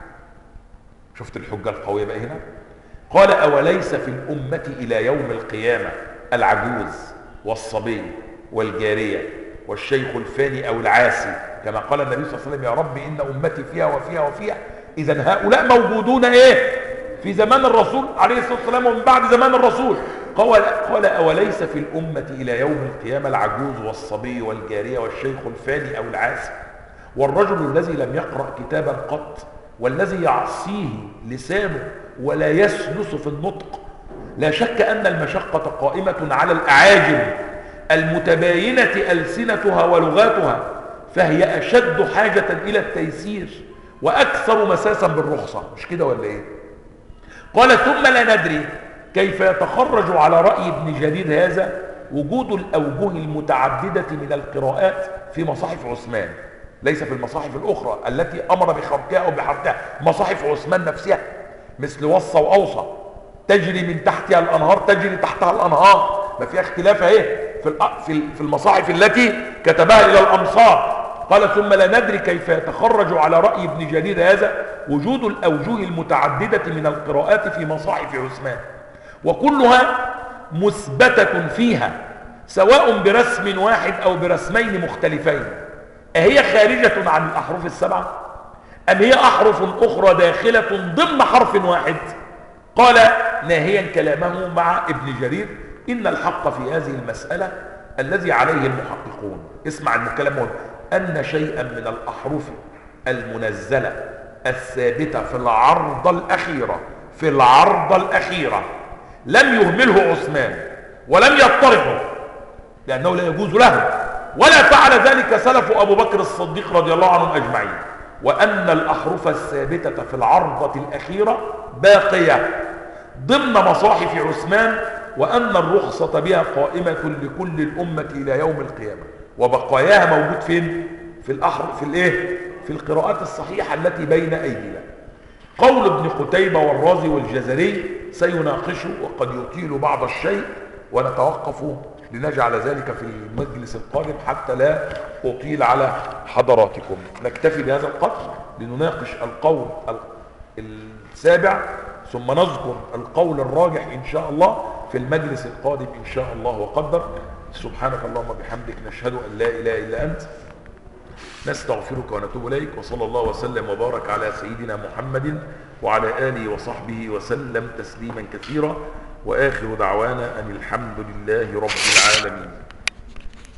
شفت الحجة القوية بقى هنا؟ قال أوليس في الأمة إلى يوم القيامة العجوز والصبي والجارية والشيخ الفاني أو العاسي، كما قال النبي صلى الله عليه وسلم يا رب إن أمتي فيها وفيها وفيها. إذن هؤلاء موجودون في زمان الرسول عليه الصلاة والسلام ومن بعد زمان الرسول. قال أوليس في الأمة إلى يوم القيامة العجوز والصبي والجارية والشيخ الفاني أو العاسي والرجل الذي لم يقرأ كتابا قط والذي يعصيه لسانه ولا يسلس في النطق. لا شك أن المشقة قائمة على الأعاجم المتباينة ألسنتها ولغاتها، فهي أشد حاجة إلى التيسير وأكثر مساسا بالرخصة، مش كده ولا إيه؟ قال ثم لا ندري كيف يتخرج على رأي ابن جرير هذا وجود الأوجه المتعددة من القراءات في مصاحف عثمان، ليس في المصاحف الأخرى التي أمر بخرقها أو بحرقها. مصاحف عثمان نفسها مثل وصى وأوصى تجري من تحتها الأنهار تجري تحتها الأنهار، ما فيها اختلاف في المصاحف التي كتبها إلى الأمصار. قال ثم لا ندري كيف يتخرج على رأي ابن جرير هذا وجود الأوجه المتعددة من القراءات في مصاحف عثمان، وكلها مثبتة فيها سواء برسم واحد أو برسمين مختلفين. أهي خارجة عن الأحرف السبعة أم هي أحرف أخرى داخلة ضمن حرف واحد؟ قال ناهيا كلامه مع ابن جرير: إن الحق في هذه المسألة الذي عليه المحققون، اسمع الكلام هنا، أن شيئا من الأحرف المنزلة الثابتة في العرض الأخيرة لم يهمله عثمان ولم يضطربه لأنه لا يجوز له، ولا فعل ذلك سلف أبو بكر الصديق رضي الله عنهم أجمعين، وأن الأحرف الثابتة في العرضة الأخيرة باقية ضمن مصاحف عثمان، وأن الرخصة بها قائمة لكل الأمة إلى يوم القيامة، وبقاياها موجود فين؟ في الأحرف في القراءات الصحيحة التي بين أيدينا. قول ابن قتيبة والرازي والجزري سيناقشه وقد يطيل بعض الشيء، ونتوقف لنجعل ذلك في المجلس القادم حتى لا أطيل على حضراتكم. نكتفي بهذا القدر لنناقش القول السابع، ثم نذكر القول الراجح إن شاء الله في المجلس القادم إن شاء الله وقدر. سبحانك اللهم بحمدك، نشهد أن لا إله إلا أنت، نستغفرك ونتوب إليك، وصلى الله وسلم وبارك على سيدنا محمد وعلى آله وصحبه وسلم تسليما كثيرا، وآخر دعوانا أن الحمد لله رب العالمين.